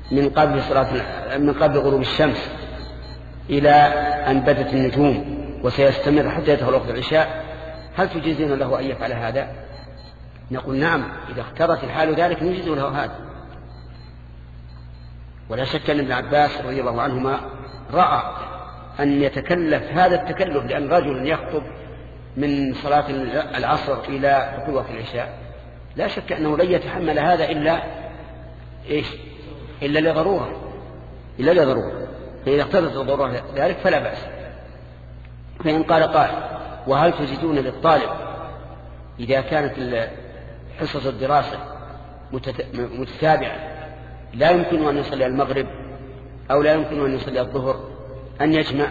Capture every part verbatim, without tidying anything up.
من قبل صلاة من قبل غروب الشمس إلى أن بدت النجوم وسيستمر حتى يدخل وقت العشاء، هل تجيزون له أن يفعل هذا؟ نقول نعم، إذا اختارت الحال ذلك نجيز له هذا. ولا شك أن ابن عباس رضي الله عنهما رأى أن يتكلف هذا التكلف، لأن رجل يخطب من صلاة العصر إلى دخول وقت العشاء لا شك أنه لن يتحمل هذا إلا إيش؟ إلا لضرورة إلا لضرورة فإذا اقتضت الضرورة ذلك فلا بأس. فإن قال قائل وهل تجدون للطالب إذا كانت حصص الدراسة متتابعة لا يمكن أن يصلي المغرب أو لا يمكن أن يصلي الظهر أن يجمع؟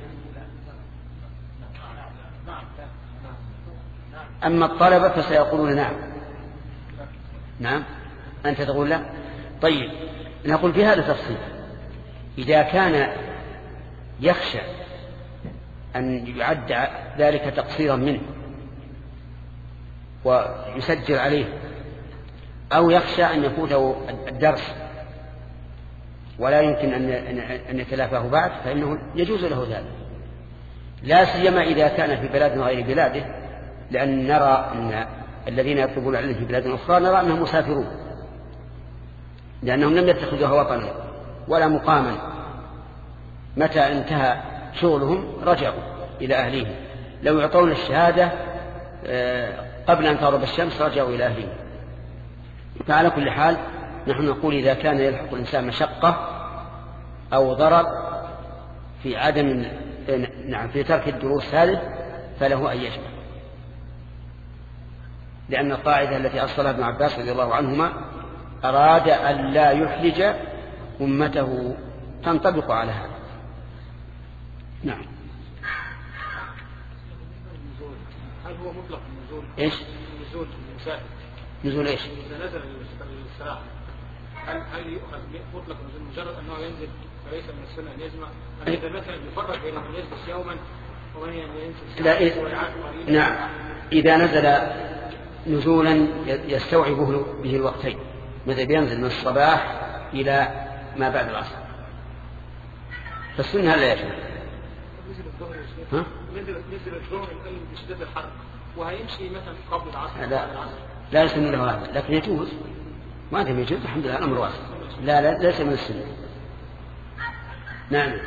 أما الطلبة فسيقولون نعم. نعم أنت تقول لا. طيب نقول في هذا تفصيل، إذا كان يخشى أن يعد ذلك تقصيرا منه ويسجل عليه، أو يخشى أن يفوته الدرس ولا يمكن أن يتلافاه بعد، فإنه يجوز له ذلك، لا سيما إذا كان في بلاد غير بلاده، لأن نرى أن الذين يطلبون العلم في بلاد أخرى نرى أنهم مسافرون، لأنهم لم يتخذوها وطنا ولا مقاما، متى انتهى شغلهم رجعوا إلى أهلهم، لو يعطون الشهادة قبل أن تغرب الشمس رجعوا إلى أهلهم. فعلى كل حال نحن نقول إذا كان يلحق الإنسان مشقة أو ضرر في عدم نعم في ترك الدروس هذه فله أن يجمع، لأن القاعدة التي أصلها ابن عباس رضي الله عنهما أراد أن لا يحرج أمته تنطبق على هذا. نعم. هل هو مطلق النزول؟ إيش؟ نزول المسافر. نزول إيش؟ إذا نزل للصلاة هل هل يؤخذ مطلق النزول مجرد أنه ينزل فليس من السنة أن يجمع؟ أن إذا مثلا يفرق بين من يجلس يوما ومن ينزل لا إيه؟ نعم إذا نزل نزولا يستوعب به الوقتين، مثل بينزل من الصباح إلى ما بعد العصر فالسنة لا يجمع. ها؟ نزل الظهر يقلل بشدة الحر وهيمشي مثلا قبل العصر. لا لا يسمى له هذا، لكن يجوز ما دام يجوز الحمد لله الأمر واسع. لا لا ليس من السنة. نعم.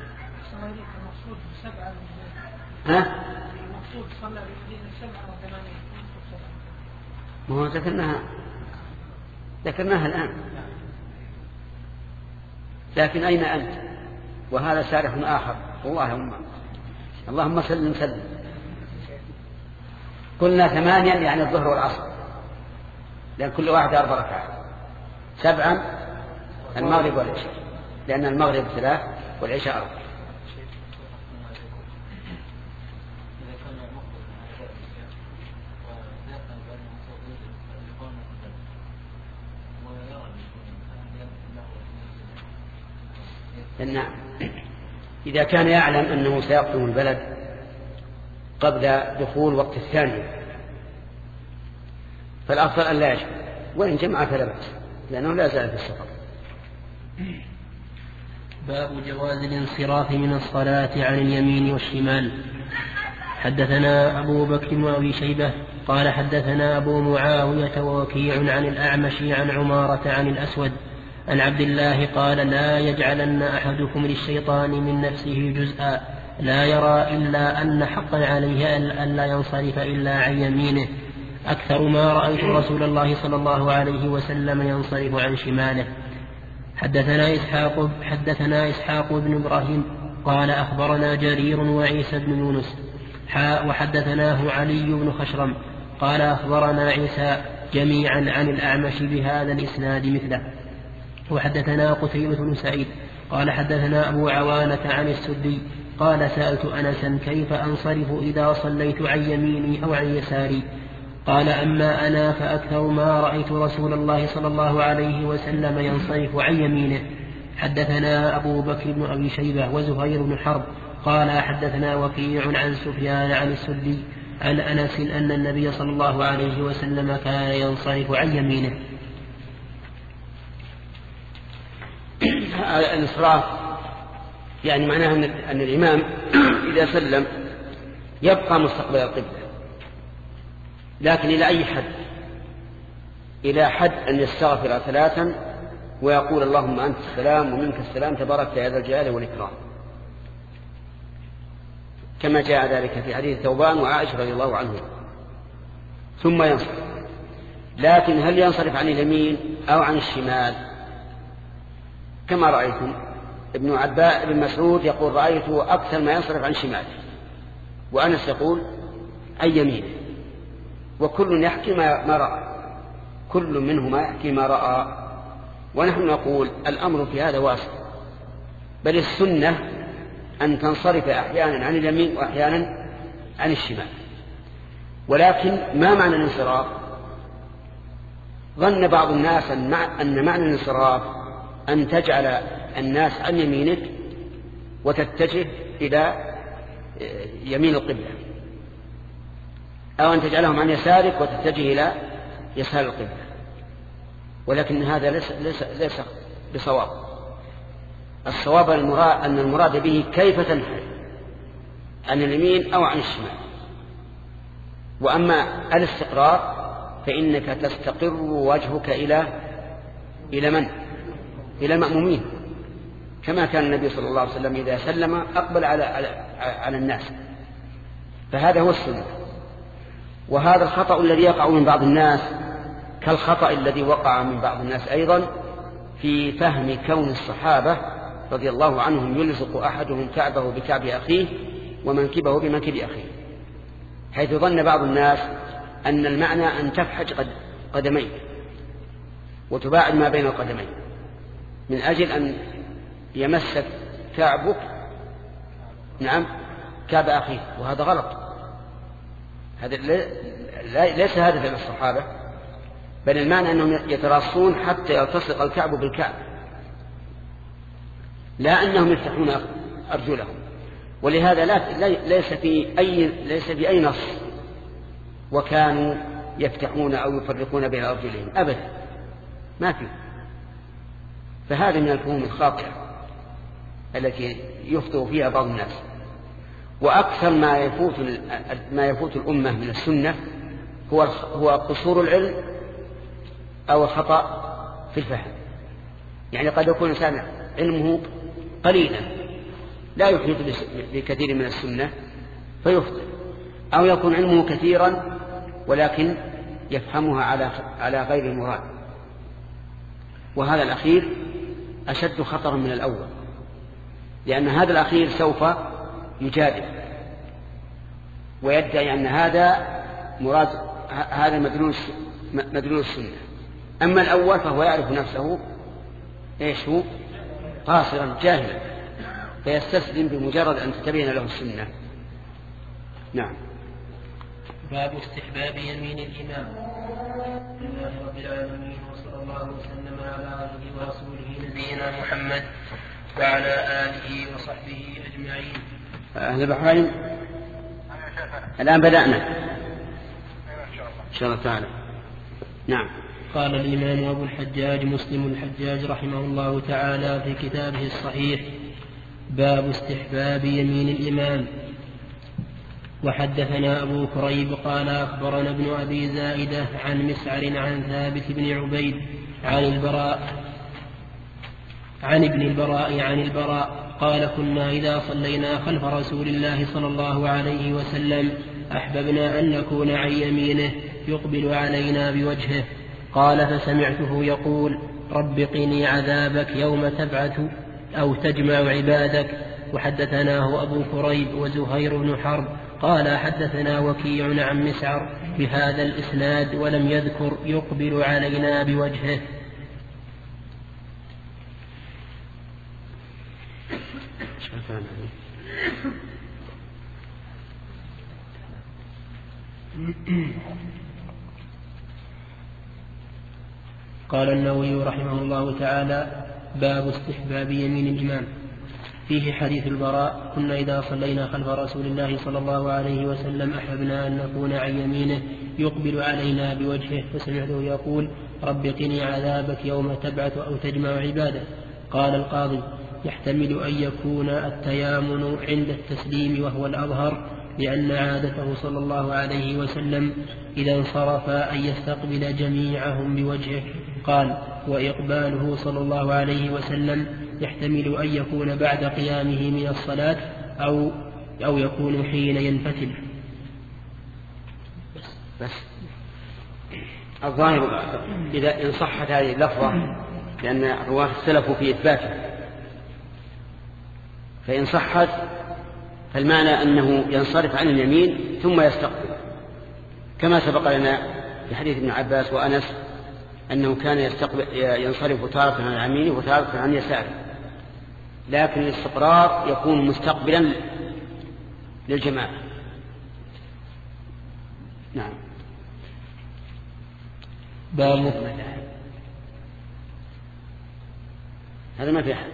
ها؟ المقصود صلى بالذين سبعة وثمانية. ما هو ذكرناها ذكرناها الآن، لكن أين أنت؟ وهذا سارح آخر. اللهم اللهم سلم سلم. قلنا ثمانيا يعني الظهر والعصر، لأن كل واحد أربع ركعات. سبعا المغرب والعشاء، لأن المغرب ثلاث والعشاء أربع. نعم. إذا كان يعلم أنه سيقدم البلد قبل دخول وقت الثاني فالأفضل أن لا يجمع، وإن جمع فلا بأس لأنه لا زال في السفر. باب جواز الانصراف من الصلاة عن اليمين والشمال. حدثنا أبو بكر وأبي شيبة قال حدثنا أبو معاوية ووكيع عن الأعمش عن عمارة عن الأسود عن عبد الله قال لا يجعلن أحدكم للشيطان من نفسه جزءا لا يرى إلا أن حقا عليه أن لا ينصرف إلا عن يمينه أكثر ما رأيت رسول الله صلى الله عليه وسلم ينصرف عن شماله. حدثنا إسحاق حدثنا إسحاق بن إبراهيم قال أخبرنا جرير وعيسى بن يونس حاء وحدثناه علي بن خشرم قال أخبرنا عيسى جميعا عن الأعمش بهذا الإسناد مثله. وحدثنا قتيبة بن سعيد قال حدثنا أبو عوانة عن السدي قال سألت أنسا كيف أنصرف إذا صليت عن يميني أو عن يساري قال أما أنا فأكثر ما رأيت رسول الله صلى الله عليه وسلم ينصرف عن يمينه. حدثنا أبو بكر بن أبي شيبة وزهير بن حرب قال حدثنا وكيع عن سفيان عن السدي عن أنس أن النبي صلى الله عليه وسلم كان ينصرف عن يمينه. الانصراف يعني معناها أن الإمام إذا سلم يبقى مستقبل القبلة، لكن إلى أي حد؟ إلى حد أن يستغفر ثلاثا ويقول اللهم أنت السلام ومنك السلام تبارك يا ذا الجلال والإكرام، كما جاء ذلك في حديث ثوبان وعائشة رضي الله عنهم، ثم ينصرف. لكن هل ينصرف عن اليمين أو عن الشمال؟ كما رأيتم ابن عباس بن مسعود يقول رأيته أكثر ما ينصرف عن شماله، وأنس يقول عن يمينه، وكل يحكي ما رأى، كل منهما يحكي ما رأى. ونحن نقول الأمر في هذا واسع، بل السنة أن تنصرف أحيانا عن اليمين وأحيانا عن الشمال. ولكن ما معنى الانصراف؟ ظن بعض الناس أن معنى الانصراف أن تجعل الناس عن يمينك وتتجه إلى يمين القبلة، أو أن تجعلهم عن يسارك وتتجه إلى يسار القبلة، ولكن هذا ليس, ليس, ليس بصواب. الصواب أن المراد به كيف تنحرف عن اليمين أو عن الشمال. وأما الاستقرار فإنك تستقر وجهك إلى إلى من؟ إلى المأمومين، كما كان النبي صلى الله عليه وسلم إذا سلم أقبل على, على, على الناس، فهذا هو السنة. وهذا الخطأ الذي يقع من بعض الناس كالخطأ الذي وقع من بعض الناس أيضا في فهم كون الصحابة رضي الله عنهم يلصق أحدهم كعبه بكعب أخيه ومنكبه بمنكب أخيه، حيث ظن بعض الناس أن المعنى أن تفحج قدميك وتباعد ما بين القدمين من أجل أن يمسك كعبك نعم كعب أخيه، وهذا غلط. هذا ليس هذا فعل الصحابة، بل المعنى أنهم يتراصون حتى يلتصق الكعب بالكعب، لا أنهم يفتحون أرجلهم. ولهذا لا ليس في أي ليس في أي نص وكانوا يفتحون أو يفرقون بين أرجلهم أبدا، ما في. فهذا من الفهوم الخاطئة التي يخطئ فيها بعض الناس. وأكثر ما يفوت ما يفوت الأمة من السنة هو هو قصور العلم أو الخطأ في الفهم. يعني قد يكون إنسان علمه قليلا لا يحيط بكثير من السنة فيخطئ، أو يكون علمه كثيرا ولكن يفهمها على على غير المراد، وهذا الأخير أشد خطرا من الأول، لأن هذا الأخير سوف يجادل ويدعي أن هذا مراد هذا مدلول مدلول السنة. أما الأول فهو يعرف نفسه إيش هو قاصرا جاهلا فيستسلم بمجرد أن تتبين له السنة. نعم. باب استحباب يمين الإمام. لله رب العالمين، وصلى الله وسلم على عبده ورسوله نبينا محمد وعلى آله وصحبه أجمعين. أهل البحرين الآن بدأنا إن شاء الله تعالى. نعم. قال الإمام أبو الحجاج مسلم الحجاج رحمه الله تعالى في كتابه الصحيح: باب استحباب يمين الإمام. وحدثنا أبو كريب قال أخبرنا ابن أبي زائدة عن مسعر عن ثابت بن عبيد عن البراء عن ابن البراء عن البراء قال: كنا إذا صلينا خلف رسول الله صلى الله عليه وسلم أحببنا أن نكون عن يمينه يقبل علينا بوجهه. قال: فسمعته يقول: رب قني عذابك يوم تبعث أو تجمع عبادك. وحدثناه أبو كريب وزهير بن حرب قال: حدثنا وكيع عن مسعر بهذا الإسناد ولم يذكر يقبل علينا بوجهه. قال النووي رحمه الله تعالى: باب استحباب يمين الإمام. فيه حديث البراء: كنا إذا صلينا خلف رسول الله صلى الله عليه وسلم أحببنا أن نكون عن يمينه يقبل علينا بوجهه. فسمعته يقول: رب قني عذابك يوم تبعث أو تجمع عبادك. قال القاضي: يحتمل أن يكون التيامن عند التسليم وهو الأظهر، لأن عادته صلى الله عليه وسلم إذا انصرف أن يستقبل جميعهم بوجهه. قال: وإقباله صلى الله عليه وسلم يحتمل أن يكون بعد قيامه من الصلاة أو, أو يكون حين ينفتل. بس, بس الظاهر إذا إن صحت هذه اللفظة، لأن الرواة اختلفوا في إثباته، فإن صحت فالمعنى أنه ينصرف عن اليمين ثم يستقبل، كما سبق لنا في حديث ابن عباس وأنس أنه كان يستقبل ينصرف تارة عن يمينه وتارة عن يساره، لكن الاستقرار يكون مستقبلا للجماعة. نعم. باب هذا ما في أحد.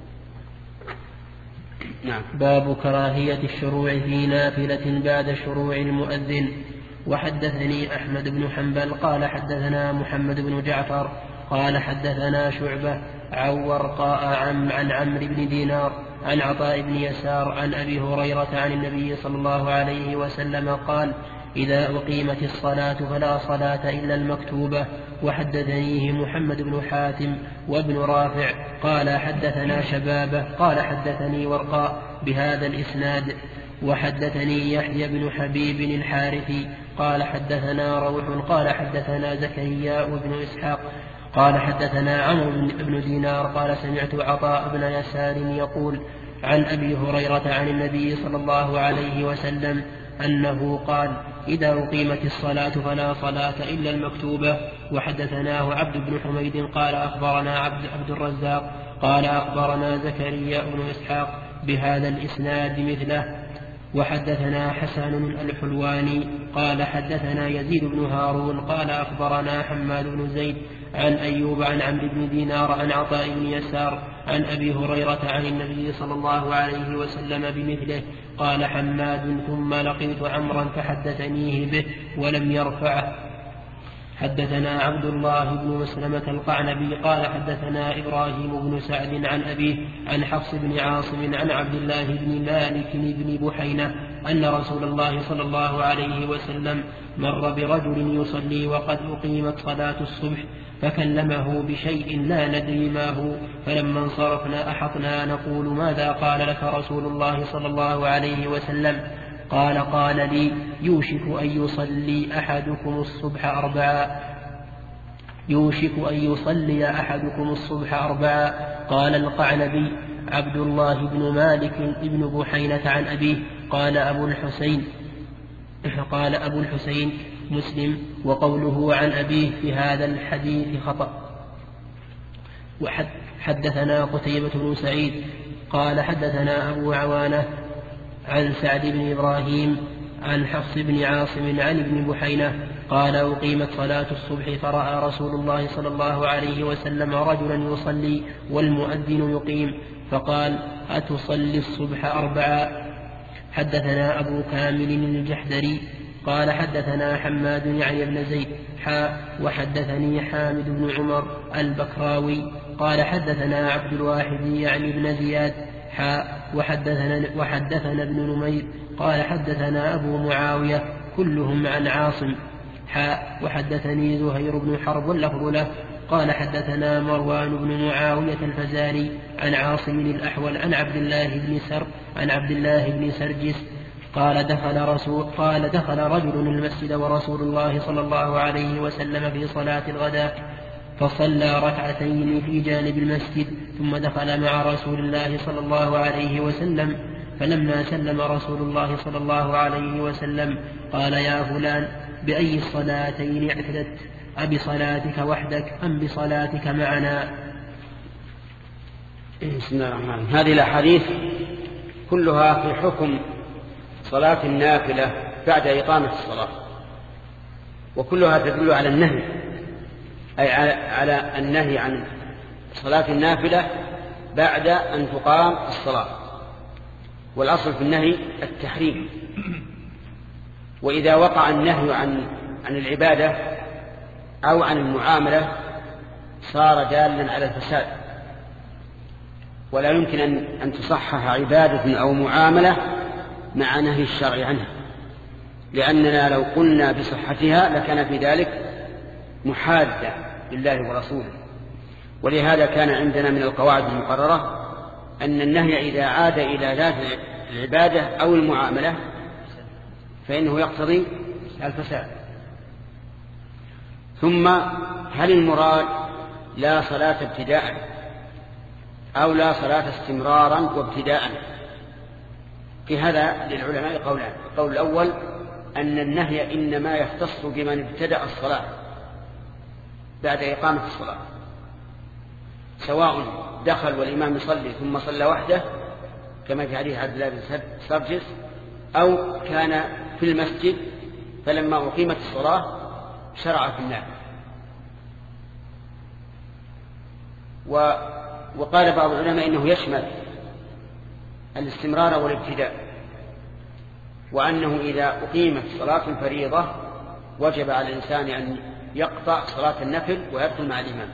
نعم. باب كراهية الشروع في نافلة بعد شروع المؤذن. وحدثني أحمد بن حنبل قال حدثنا محمد بن جعفر قال حدثنا شعبة عن ورقاء عن, عن عمرو بن دينار عن عطاء بن يسار عن أبي هريرة عن النبي صلى الله عليه وسلم قال: إذا أقيمت الصلاة فلا صلاة إلا المكتوبة. وحدثنيه محمد بن حاتم وابن رافع قال حدثنا شبابة قال حدثني ورقاء بهذا الإسناد. وحدثني يحيى بن حبيب الحارثي قال حدثنا روح قال حدثنا زكريا بن إسحاق قال حدثنا عمرو بن دينار قال سمعت عطاء بن يسار يقول عن أبي هريرة عن النبي صلى الله عليه وسلم أنه قال: إذا أقيمت الصلاة فلا صلاة إلا المكتوبة. وحدثناه عبد بن حميد قال أخبرنا عبد, عبد الرزاق قال أخبرنا زكريا بن إسحاق بهذا الإسناد مثله. وحدثنا حسن الحلواني قال حدثنا يزيد بن هارون قال أخبرنا حماد بن زيد عن أيوب عن عمرو بن دينار عن عطاء بن يسار عن أبي هريرة عن النبي صلى الله عليه وسلم بمثله. قال حماد: ثم لقيت عمرا فحدثنيه به ولم يرفعه. حدثنا عبد الله بن مسلمة القعنبي قال حدثنا إبراهيم بن سعد عن أبيه عن حفص بن عاصم عن عبد الله بن مالك بن بحينة أن رسول الله صلى الله عليه وسلم مر برجل يصلي وقد أقيمت صلاة الصبح فكلمه بشيء لا ندري ما هو، فلما انصرفنا أحطنا نقول: ماذا قال لك رسول الله صلى الله عليه وسلم؟ قال: قال لي: يوشك أن يصلي أحدكم الصبح أربعا يوشك أن يصلي أحدكم الصبح أربعا. قال القعنبي: عبد الله بن مالك بن بحينة عن أبيه. قال أبو الحسين قال أبو الحسين مسلم: وقوله عن أبيه في هذا الحديث خطأ. وحدثنا قتيبة بن سعيد قال حدثنا أبو عوانة عن سعد بن إبراهيم عن حفص بن عاصم عن ابن بحينة قال: أقيمت صلاة الصبح فرأى رسول الله صلى الله عليه وسلم رجلا يصلي والمؤذن يقيم فقال: أتصلي الصبح أربعا؟ حدثنا أبو كامل الجحدري قال حدثنا حماد يعني ابن زيد حاء وحدثني حامد بن عمر البكراوي قال حدثنا عبد الواحد يعني ابن زياد حاء وحدثنا, وحدثنا ابن نمير قال حدثنا أبو معاوية كلهم عن عاصم حاء وحدثني زهير بن حرب واللفظ له قال حدثنا مروان بن معاوية الفزاري عن عاصم الأحول عن عبد الله بن سر عن عبد الله بن سرجس قال دخل رسول قال دخل رجل المسجد ورسول الله صلى الله عليه وسلم في صلاة الغداء فصلى ركعتين في جانب المسجد ثم دخل مع رسول الله صلى الله عليه وسلم فلما سلم رسول الله صلى الله عليه وسلم قال: يا فلان بأي الصلاتين اعتدت أبصلاتك وحدك أم بصلاتك معنا؟ بسم الله الرحمن الرحيم. هذه الأحاديث كلها في حكم صلاة النافلة بعد إقامة الصلاة، وكلها تدل على النهي، أي على النهي عن صلاة النافلة بعد أن تقام الصلاة، والأصل في النهي التحريم. وإذا وقع النهي عن عن العبادة أو عن المعاملة صار دالا على الفساد، ولا يمكن أن تصحح عبادة أو معاملة مع نهي الشرع عنها، لأننا لو قلنا بصحتها لكان في ذلك محادة لله ورسوله. ولهذا كان عندنا من القواعد المقررة أن النهي إذا عاد إلى ذات العبادة أو المعاملة فإنه يقتضي الفساد. ثم هل المراد لا صلاة ابتداء أو لا صلاة استمرارا وابتداء؟ في هذا للعلماء قولان. القول الأول أن النهي إنما يختص بمن ابتدأ الصلاة بعد إقامة الصلاة، سواء دخل والإمام يصلي ثم صلى وحده كما في حديث عبد الله بن سرجس، أو كان في المسجد فلما أقيمت الصلاة شرع في النافلة. وقال بعض العلماء إنه يشمل الاستمرار والابتداء، وأنه إذا أقيمت صلاة الفريضة وجب على الإنسان أن يقطع صلاة النفل ويدخل مع الإمام.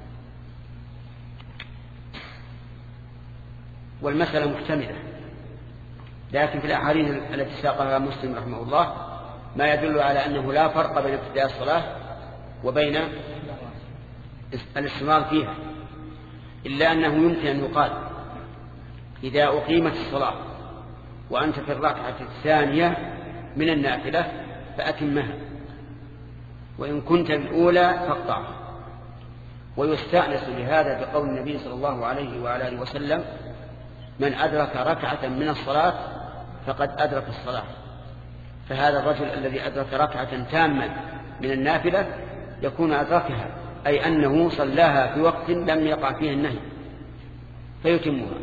والمسألة محتملة، لكن في الأحاديث التي ساقها مسلم رحمه الله ما يدل على أنه لا فرق بين ابتداء الصلاة وبين الاستمرار فيها، إلا أنه يمكن أن يقال إذا أقيمت الصلاة وأنت في الركعة الثانية من النافلة فأتمها، وإن كنت الأولى فاقطعها. ويستأنس لهذا بقول النبي صلى الله عليه وعلى آله وسلم: من أدرك ركعة من الصلاة فقد أدرك الصلاة. فهذا الرجل الذي أدرك ركعة تامة من النافلة يكون أدركها، أي أنه صلاها في وقت لم يقع فيه النهي فيتمها.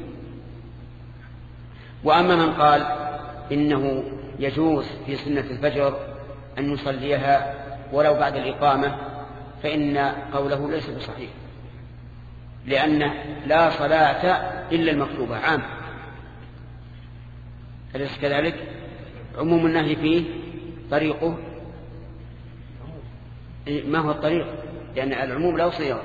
وأما من قال إنه يجوز في سنة الفجر أن يصليها ولو بعد الإقامة فإن قوله ليس بصحيح، لأن لا صلاة إلا المكتوبة عام، أليس كذلك؟ عموم النهي فيه طريقه ما هو الطريق؟ لأن العموم لا صيغة.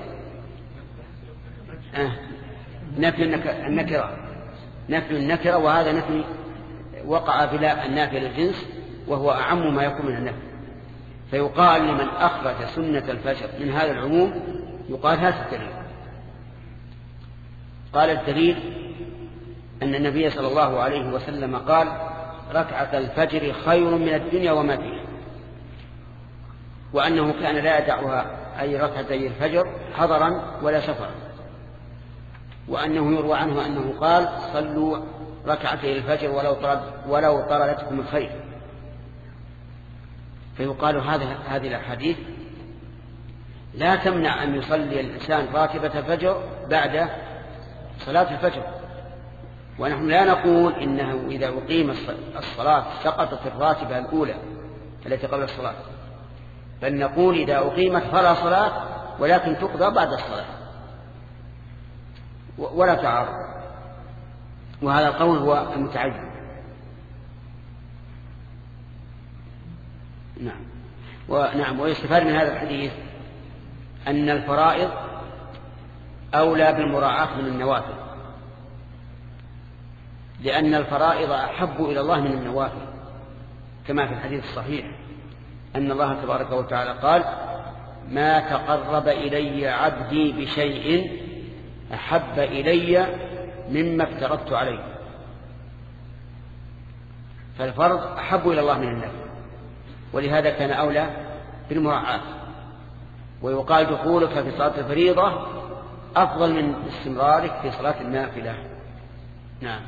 آه. نفي النكرة نفي النكرة وهذا نفي وقع بلا النافي للجنس، وهو أعم ما يكون من النفي. فيقال لمن أخرج سنة الفجر من هذا العموم يقال هذا الدليل. قال الدليل أن النبي صلى الله عليه وسلم قال: ركعة الفجر خير من الدنيا وما فيها، وأنه كان لا يدعها أي ركعتي الفجر حضرا ولا سفرا، وأنه يروى عنه أنه قال: صلوا ركعتي الفجر ولو طرد ولو طردتكم الخير. فيقال هذا هذه الأحاديث لا تمنع أن يصلي الإنسان راتبة الفجر بعد صلاة الفجر، ونحن لا نقول إنه إذا أقيم الصلاة سقطت الراتبة الأولى التي قبل الصلاة، بل نقول إذا أقيمت فلا صلاة ولكن تقضى بعد الصلاة ولا تعارض. وهذا القول هو المتعين. نعم. ونعم ويستفاد من هذا الحديث أن الفرائض أولى بالمراعاة من النوافل، لأن الفرائض أحب إلى الله من النوافل، كما في الحديث الصحيح أن الله تبارك وتعالى قال: ما تقرب إلي عبدي بشيء أحب إلي مما افترضت عليه. فالفرض أحب إلى الله من النفل، ولهذا كان أولى بالمراعاة. ويقال دخولك في صلاة الفريضة أفضل من استمرارك في صلاة النافلة. نعم.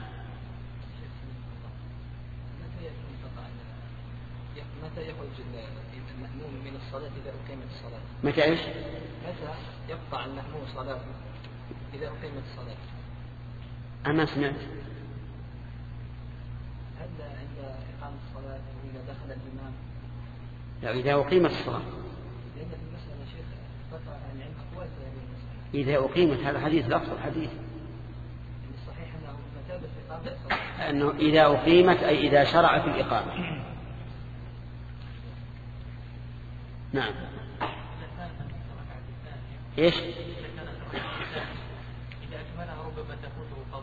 متى يخرج المأموم من الصلاة إذا أقيمت الصلاة؟ متى إيش؟ متى يقطع المأموم صلاته إذا أقيمت الصلاة؟ أما سمعت. هل عند إقامة الصلاة وإذا دخل الإمام؟ لا، إذا أقيمت الصلاة. لأن المسألة شيخ قطع يعني عند أقوال في هذه المسألة. إذا أقيمت هذا حديث لفظ الحديث. الصحيح أنه مثابة إقامة الصلاة. أنه إذا أقيمت أي إذا شرع في الإقامة. نعم. إيش؟ إذا أكملها ربما تفوته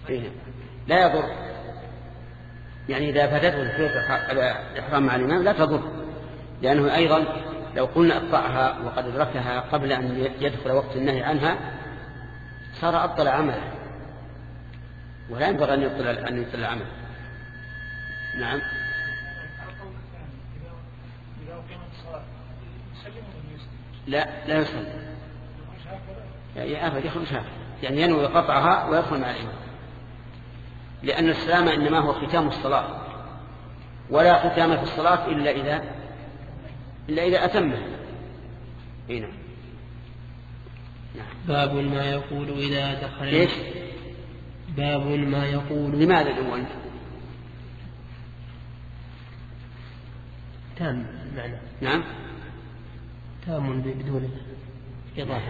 إيه؟ لا يضر، يعني إذا فاتته الفريضة الإحرام مع الإمام لا تضر، لأنه أيضا لو قلنا اقطعها وقد أدركها قبل أن يدخل وقت النهي عنها صار أبطل عمله، ولا ينبغي أن يبطل أن يبطل العمل. نعم. لا لا يصلي، يعني أبدا يخرج هذا، يعني ينوي قطعها ويدخل مع الإمام، لأن السلام إنما هو ختام الصلاة، ولا ختام في الصلاة إلا إذا إلا إذا أتمه. هنا باب ما يقول إذا دخل. إيش؟ باب ما يقول. لماذا الأول؟ تام معنى. نعم تام بدون إضافة.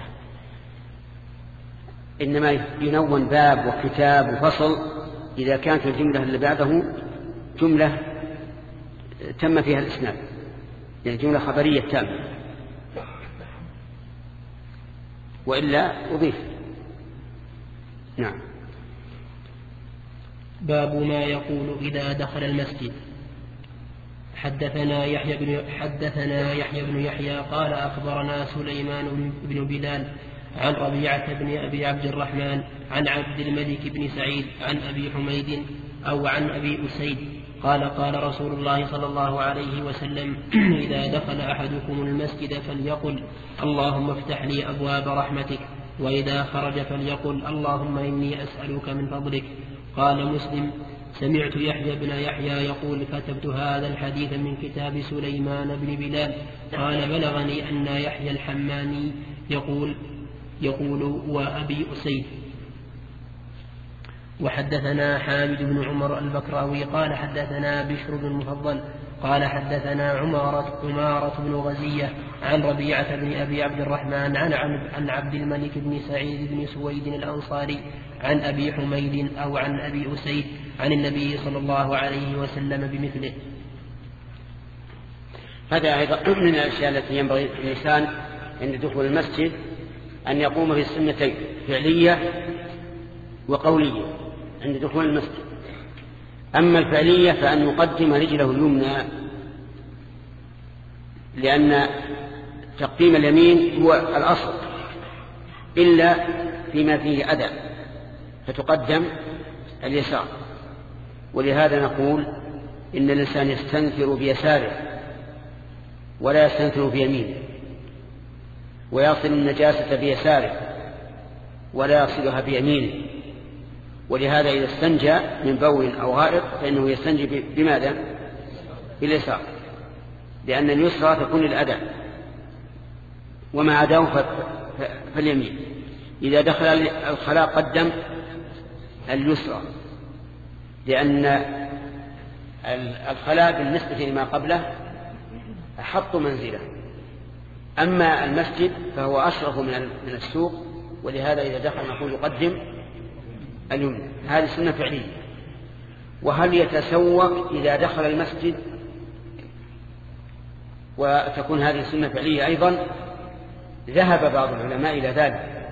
إنما ينون باب وكتاب وفصل إذا كانت الجملة اللي بعده جملة تم فيها الإسناد، يعني جملة خبرية تامة، وإلا أضيف. نعم. باب ما يقول إذا دخل المسجد. حدثنا يحيى بن حدثنا يحيى بن يحيى قال أخبرنا سليمان بن بلال عن ربيعة بن أبي عبد الرحمن عن عبد الملك بن سعيد عن أبي حميد أو عن أبي أسيد قال قال رسول الله صلى الله عليه وسلم إذا دخل أحدكم المسجد فليقل اللهم افتح لي أبواب رحمتك، وإذا خرج فليقل اللهم إني أسألك من فضلك. قال مسلم سمعت يحيى بن يحيى يقول كتبت هذا الحديث من كتاب سليمان بن بلال. قال بلغني أن يحيى الحماني يقول يقول وأبي أسيد. وحدثنا حامد بن عمر البكراوي قال حدثنا بشر بن المفضل قال حدثنا عمارة, عمارة بن غزية عن ربيعة بن أبي عبد الرحمن عن, عن عبد الملك بن سعيد بن سويد الأنصاري عن أبي حميد أو عن أبي أسيد عن النبي صلى الله عليه وسلم بمثله. هذا أيضا من الأشياء التي ينبغي الإنسان عند دخول المسجد أن يقوم بالسنتين فعلية وقولية عند دخول المسجد. أما الفعلية فأن يقدم رجله اليمنى، لأن تقديم اليمين هو الأصل إلا فيما فيه أذى فتقدم اليسار. ولهذا نقول إن الإنسان يستنثر بيساره ولا يستنثر بيمينه، ويصل النجاسة بيساره ولا يصلها بيمينه. ولهذا إذا استنجى من بول أو غائط فإنه يستنجي بماذا؟ باليسار، لأن اليسرى تكون الأذى وما عداه فاليمين. إذا دخل الخلاء قدم اليسرى، لأن الخلاء بالنسبة لما قبله أحط منزله، أما المسجد فهو أشرف من السوق، ولهذا إذا دخل نقول يقدم اليمنى. هذه سنة فعلية. وهل يتسوق إذا دخل المسجد؟ وتكون هذه سنة فعلية أيضا. ذهب بعض العلماء إلى ذلك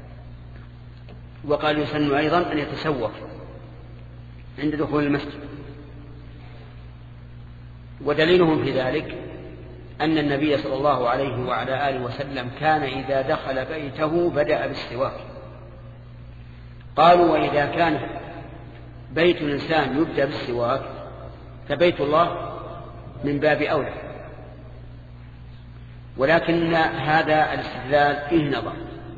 وقال يسن أيضا أن يتسوق عند دخول المسجد. ودليلهم في ذلك أن النبي صلى الله عليه وعلى آله وسلم كان إذا دخل بيته بدأ بالسواك. قالوا وإذا كان بيت الإنسان يبدأ بالسواك فبيت الله من باب أولى. ولكن هذا الاستدلال فيه نظر.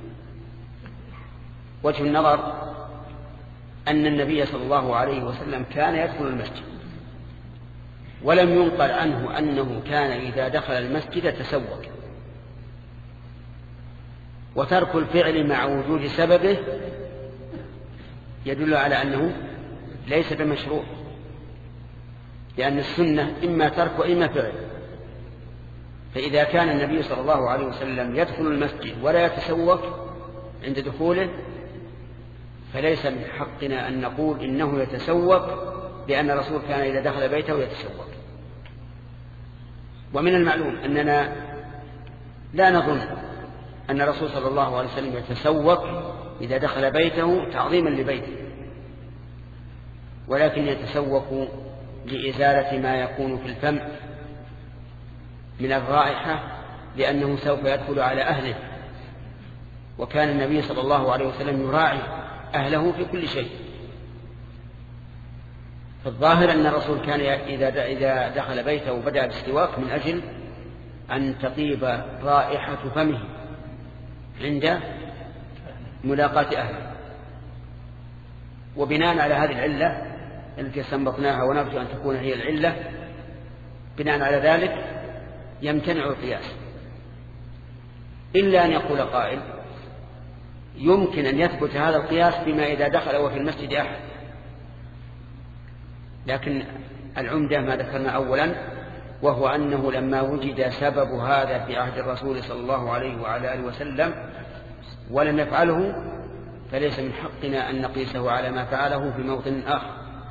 وجه النظر أن النبي صلى الله عليه وسلم كان يدخل المسجد ولم ينقل عنه أنه كان إذا دخل المسجد تسوق. وترك الفعل مع وجود سببه يدل على أنه ليس بمشروع، لأن السنة إما ترك وإما فعل. فإذا كان النبي صلى الله عليه وسلم يدخل المسجد ولا يتسوق عند دخوله فليس من حقنا أن نقول إنه يتسوق، لأن الرسول كان إذا دخل بيته يتسوق. ومن المعلوم أننا لا نظن أن الرسول صلى الله عليه وسلم يتسوق إذا دخل بيته تعظيما لبيته، ولكن يتسوق لإزالة ما يكون في الفم من الرائحة لأنه سوف يدخل على أهله، وكان النبي صلى الله عليه وسلم يراعي أهله في كل شيء. فالظاهر أن الرسول كان إذا دخل بيته وبدأ بالسواك من أجل أن تطيب رائحة فمه عند ملاقاة أهله. وبناء على هذه العلة التي استنبطناها ونرجو أن تكون هي العلة، بناء على ذلك يمتنع القياس، إلا أن يقول قائل يمكن أن يثبت هذا القياس بما إذا دخل وفي المسجد أحد، لكن العمدة ما ذكرنا أولا، وهو أنه لما وجد سبب هذا في عهد الرسول صلى الله عليه وعلى آله وسلم ولم يفعله، فليس من حقنا أن نقيسه على ما فعله في موطن آخر.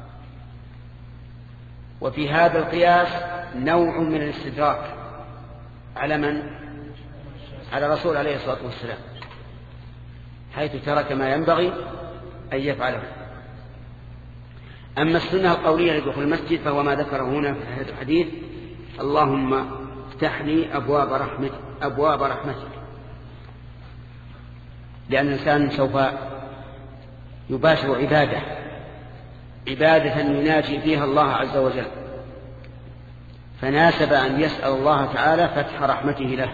وفي هذا القياس نوع من الاستدراك على من؟ على الرسول عليه الصلاة والسلام، حيث ترك ما ينبغي أن يفعله. أما السنة القولية لدخول المسجد فهو ما ذكره هنا في هذا الحديث: اللهم افتح لي أبواب رحمتك أبواب رحمتك، لأن الإنسان سوف يباشر عبادة عبادة يناجي فيها الله عز وجل، فناسب أن يسأل الله تعالى فتح رحمته له.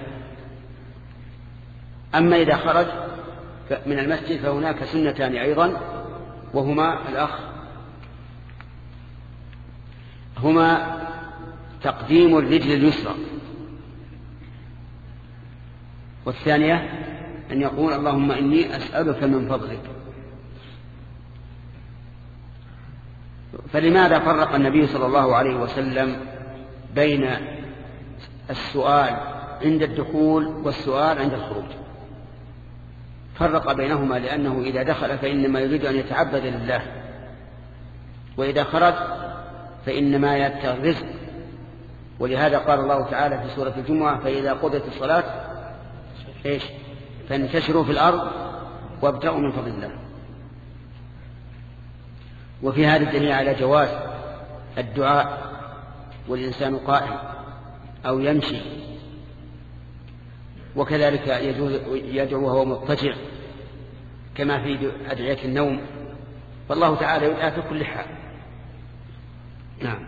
أما إذا خرج من المسجد فهناك سنتان أيضا، وهما الأخ هما تقديم الرجل اليسرى، والثانية أن يقول اللهم إني أسألك من فضلك. فلماذا فرق النبي صلى الله عليه وسلم بين السؤال عند الدخول والسؤال عند الخروج؟ فرق بينهما لأنه إذا دخل فإنما يريد أن يتعبد لله، وإذا خرج فإنما يبتغي الرزق. ولهذا قال الله تعالى في سورة الجمعة: فإذا قضيت الصلاة إيش فانتشروا في الأرض وابتغوا من فضل الله. وفي هذا الدليل على جواز الدعاء والإنسان قائم أو يمشي، وكذلك يدعو وهو مضطجع كما في أدعية النوم، فالله تعالى يدعى في كل حال. نعم.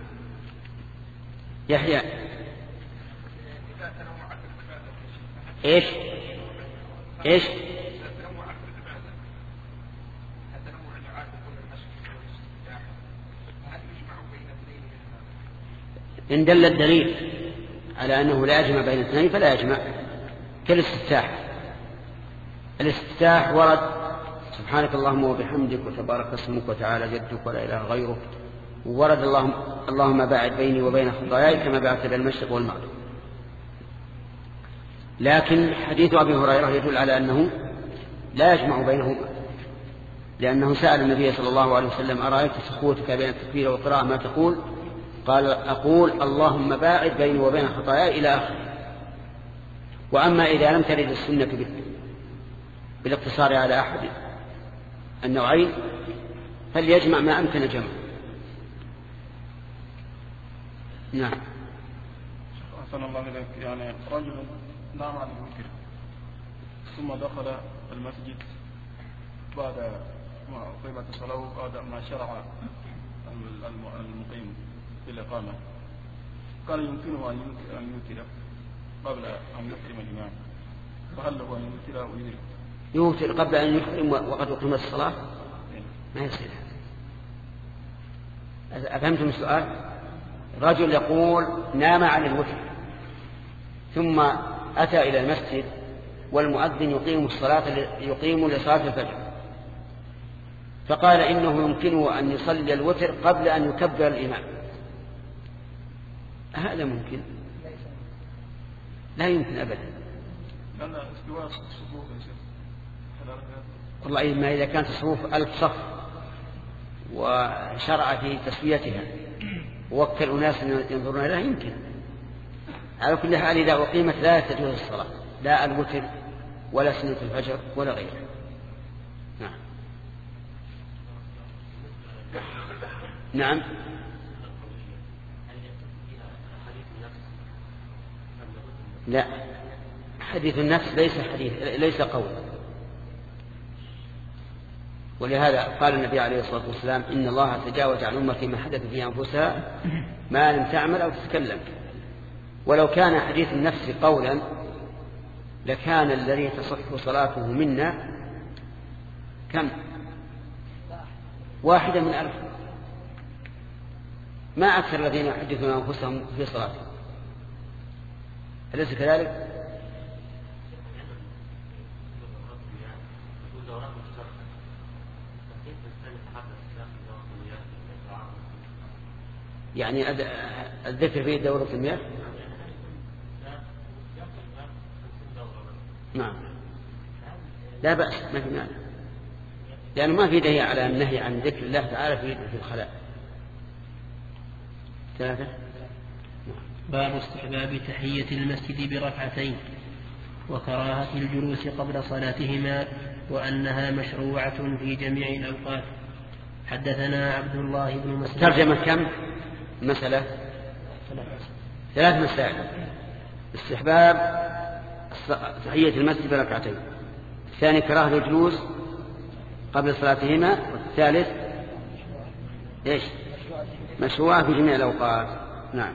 يحيى ايش ايش إن دل الدليل على أنه لا يجمع بين اثنين فلا يجمع، كالاستفتاح. الاستفتاح ورد: سبحانك اللهم وبحمدك وتبارك اسمك وتعالى جدك ولا إله غيرك. وورد اللهم, اللهم باعد بيني وبين خطاياي كما بعدت بين المشرق والمغرب. لكن حديث أبي هريرة يدل على أنه لا يجمع بينهما، لأنه سأل النبي صلى الله عليه وسلم: أرأيت سكوتك بين التكبير والقراءة ما تقول؟ قال: أقول اللهم باعد بيني وبين خطاياي إلى آخره. وأما إذا لم ترد السنة بالاقتصار على أحد النوعين فليجمع ما أمكن جمع. نعم. أحسن الله إليك. يعني رجل نام عن الوتر ثم دخل المسجد بعد ما أقيمت الصلاة بعد ما شرع المقيم في الإقامة، كان يمكنه أن يوتر قبل أن يحرم الإمام، فهل له أن يوتر أو يدرك؟ يوتر قبل أن يحرم وقد أقيمت الصلاة؟ ما يصير. أفهمتم السؤال؟ رجل يقول نام عن الوتر ثم أتى إلى المسجد والمؤذن يقيم الصلاة يقيم لصلاة الفجر، فقال إنه يمكنه أن يصلي الوتر قبل أن يكبر الإمام. هذا ممكن؟ لا يمكن أبدا. والله ما إذا كانت الصفوف ألف صف وشرع في تسويتها ووكل أناس ينظرون لها يمكن. على كل حال إذا أقيمت لا تجوز الصلاة، لا الوتر ولا سنة الفجر ولا غيره. نعم. نعم. لا، حديث النفس ليس حديث ليس قول، ولهذا قال النبي عليه الصلاة والسلام إن الله تجاوز عن أمتي ما حدث في أنفسها ما لم تعمل أو تتكلم. ولو كان حديث النفس قولا لكان الذي تصح صلاته منا كم؟ واحدة من ألف، ما أكثر الذين يحدثون أنفسهم في صلاتهم، أليس كذلك؟ يعني الذكر فيه دورة المياه؟ نعم، لا بأس، ما في مانع، لأنه ما في دليل على النهي عن ذكر الله تعالى في الخلاء. ثلاثة. باب استحباب تحية المسجد بركعتين وكراهة الجلوس قبل صلاتهما وأنها مشروعة في جميع الأوقات. حدثنا عبد الله بن مسلم. ترجمة كم مسألة؟ ثلاث مسائل. استحباب تحية المسجد بركعتين، الثاني كراهة الجلوس قبل صلاتهما، والثالث ايش؟ مشروعة في جميع الأوقات. نعم.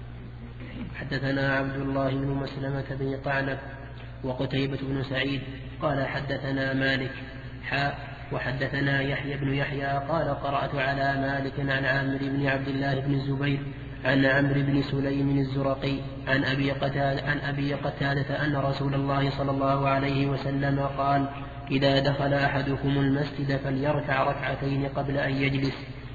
حدثنا عبد الله بن مسلمة بن قعنب وقتيبة بن سعيد قال حدثنا مالك حاء وحدثنا يحيى بن يحيى قال قرأت على مالك عن عامر بن عبد الله بن الزبير عن عمرو بن سليم الزرقي عن أبي قتادة عن أبي قتادة أن رسول الله صلى الله عليه وسلم قال إذا دخل أحدكم المسجد فليركع ركعتين قبل أن يجلس.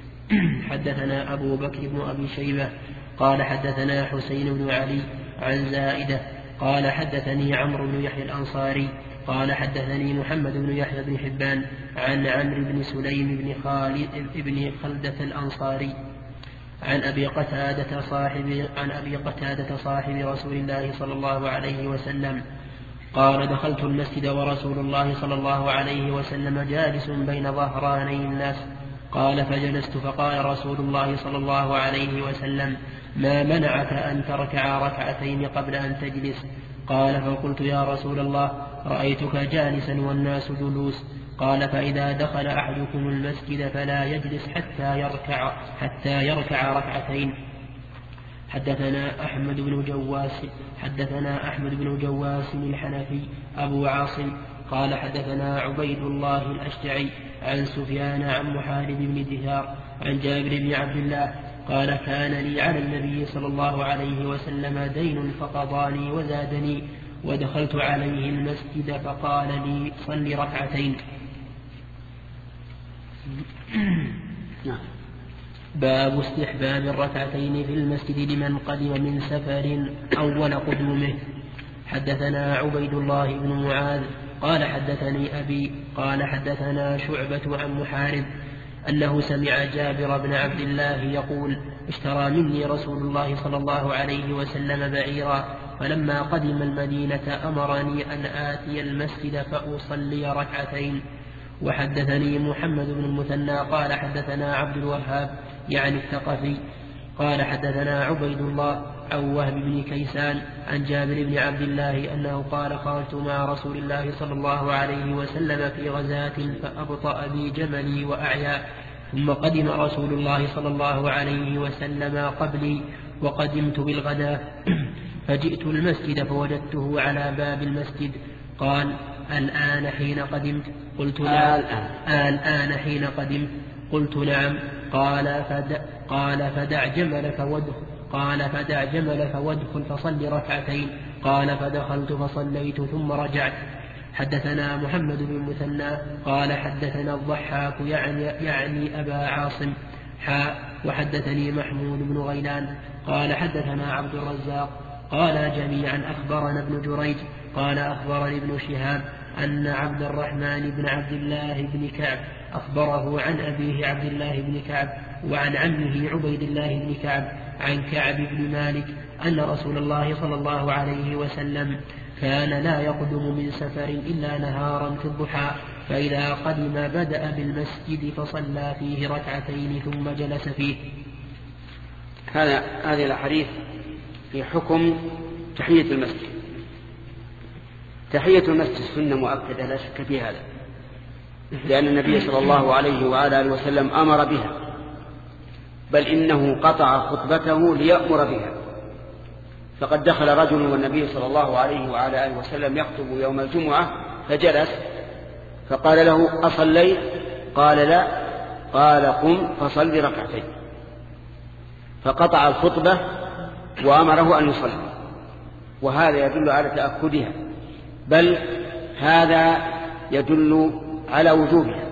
حدثنا أبو بكر بن أبي شيبة قال حدثنا حسين بن علي عن زائدة قال حدثني عمرو بن يحيى الأنصاري قال حدثني محمد بن يحيى بن حبان عن عمرو بن سليم بن خالد بن خلدة الأنصاري عن أبي قتادة صاحب عن أبي قتادة صاحب رسول الله صلى الله عليه وسلم قال دخلت المسجد ورسول الله صلى الله عليه وسلم جالس بين ظهراني الناس قال فجلست فقال رسول الله صلى الله عليه وسلم ما منعك أن تركع ركعتين قبل أن تجلس؟ قال فقلت يا رسول الله رأيتك جالسا والناس جلوس. قال فإذا دخل أحدكم المسجد فلا يجلس حتى يركع حتى يركع ركعتين. حدثنا أحمد بن جواس حدثنا أحمد بن جواس الحنفي أبو عاصم قال حدثنا عبيد الله الأشجعي عن سفيان عن محارب بن دثار عن جابر بن عبد الله قال كان لي على النبي صلى الله عليه وسلم دين فقضاني وزادني ودخلت عليه المسجد فقال لي صل ركعتين. باب استحباب الركعتين في المسجد لمن قدم من سفر أول قدومه. حدثنا عبيد الله بن معاذ قال حدثني أبي قال حدثنا شعبة عن محارب أنه سمع جابر بن عبد الله يقول اشترى مني رسول الله صلى الله عليه وسلم بعيرا فلما قدم المدينة أمرني أن آتي المسجد فأصلي ركعتين. وحدثني محمد بن المثنى قال حدثنا عبد الوهاب يعني الثقفي قال حدثنا عبيد الله عن وهب بن كيسان عن جابر بن عبد الله أنه قال خرجت مع رسول الله صلى الله عليه وسلم في غزاة فأبطأ بي جملي وأعيا ثم قدم رسول الله صلى الله عليه وسلم قبلي وقدمت بالغداء فجئت المسجد فوجدته على باب المسجد. قال الآن حين قدمت؟ قلت نعم. الآن حين قدمت؟ قلت نعم. قال فدع, قال فدع جملك وادخل قال فدع جملك وادخل فصل ركعتين. قال فدخلت فصليت ثم رجعت. حدثنا محمد بن المثنى قال حدثنا الضحاك يعني, يعني أبا عاصم حاء وحدثني محمود بن غيلان قال حدثنا عبد الرزاق قال جميعا أخبرنا ابن جريج قال أخبرني ابن شهاب أن عبد الرحمن بن عبد الله بن كعب أخبره عن أبيه عبد الله بن كعب وعن عمه عبيد الله بن كعب عن كعب بن مالك أن رسول الله صلى الله عليه وسلم كان لا يقدم من سفر إلا نهارا في الضحى، فإذا قدم بدأ بالمسجد فصلى فيه ركعتين ثم جلس فيه. هذا هذه الأحاديث في حكم تحية المسجد. تحية المسجد سنة مؤكدة لا شك في هذا، لأن النبي صلى الله عليه وعلى آله وسلم أمر بها، بل إنه قطع خطبته ليأمر بها. فقد دخل رجل والنبي صلى الله عليه وعلى آله وسلم يخطب يوم الجمعة فجلس، فقال له: أصليت؟ قال: لا. قال: قم فصل ركعتين. فقطع الخطبة وأمره أن يصلي، وهذا يدل على تأكدها، بل هذا يدل على وجوبها.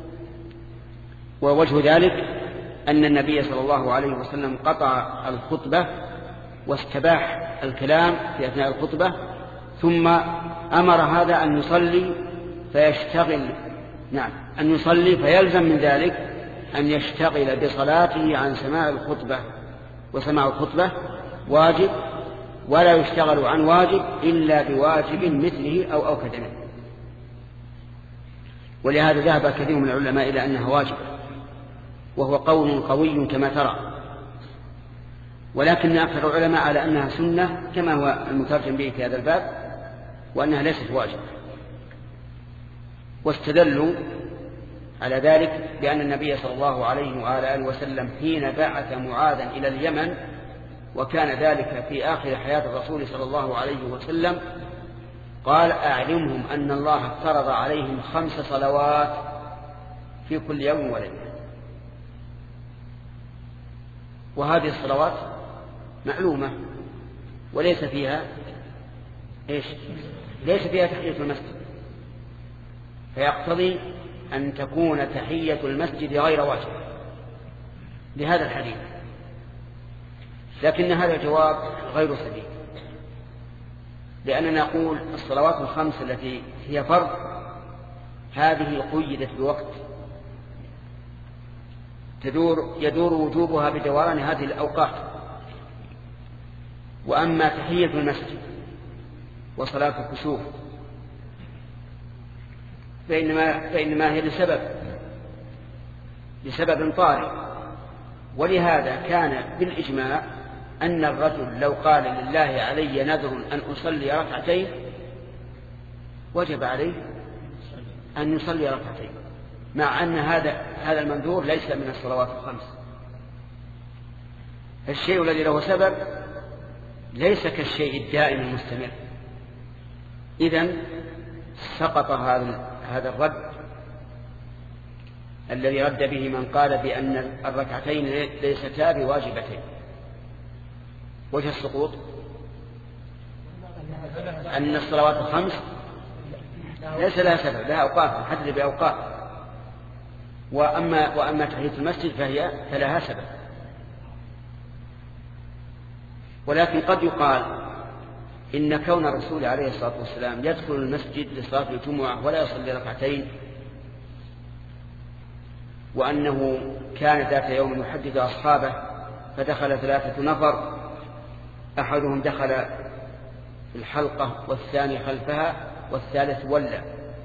ووجه ذلك أن النبي صلى الله عليه وسلم قطع الخطبة واستباح الكلام في أثناء الخطبة، ثم أمر هذا أن يصلي فيشتغل نعم أن يصلي فيلزم من ذلك أن يشتغل بصلاته عن سماع الخطبة، وسماع الخطبة واجب، ولا يشتغل عن واجب إلا بواجب مثله أو أوكد منه. ولهذا ذهب كثير من العلماء إلى أنها واجب، وهو قول قوي كما ترى، ولكن أكثر العلماء على أنها سنة كما هو المترجم به في هذا الباب، وأنها ليست واجب. واستدلوا على ذلك بأن النبي صلى الله عليه وعلى آله وسلم حين بعث معاذا إلى اليمن، وكان ذلك في آخر حياة الرسول صلى الله عليه وسلم، قال: أعلمهم أن الله افترض عليهم خمس صلوات في كل يوم وليلة. وهذه الصلوات معلومة وليس فيها إيش؟ ليس فيها تحية المسجد، فيقتضي أن تكون تحية المسجد غير واجب لهذا الحديث. لكن هذا الجواب غير سديد، لأننا نقول الصلوات الخمس التي هي فرض هذه قيدت بوقت تدور يدور وجوبها بدوران هذه الأوقات. وأما تحية المسجد وصلاة الكسوف فإنما, فإنما هي لسبب لسبب طارئ، ولهذا كان بالإجماع أن الرجل لو قال: لله علي نذر أن أصلي ركعتين، وجب عليه أن يصلي ركعتين، مع أن هذا هذا المنذور ليس من الصلوات الخمس. الشيء الذي له سبب ليس كالشيء الدائم المستمر. إذن سقط هذا هذا الرد الذي رد به من قال بأن الركعتين ليستا بواجبتين. وجه السقوط أن الصلوات الخمس ليس لها سبب، لها أوقات محددة بأوقات، وأما وأما تحية المسجد فهي فلها سبب. ولكن قد يقال إن كون الرسول عليه الصلاة والسلام يدخل المسجد لصلاة الجمعة ولا يصلي ركعتين، وأنه كان ذات يوم يحدث أصحابه فدخل ثلاثة نفر، أحدهم دخل في الحلقة والثاني خلفها والثالث ولى،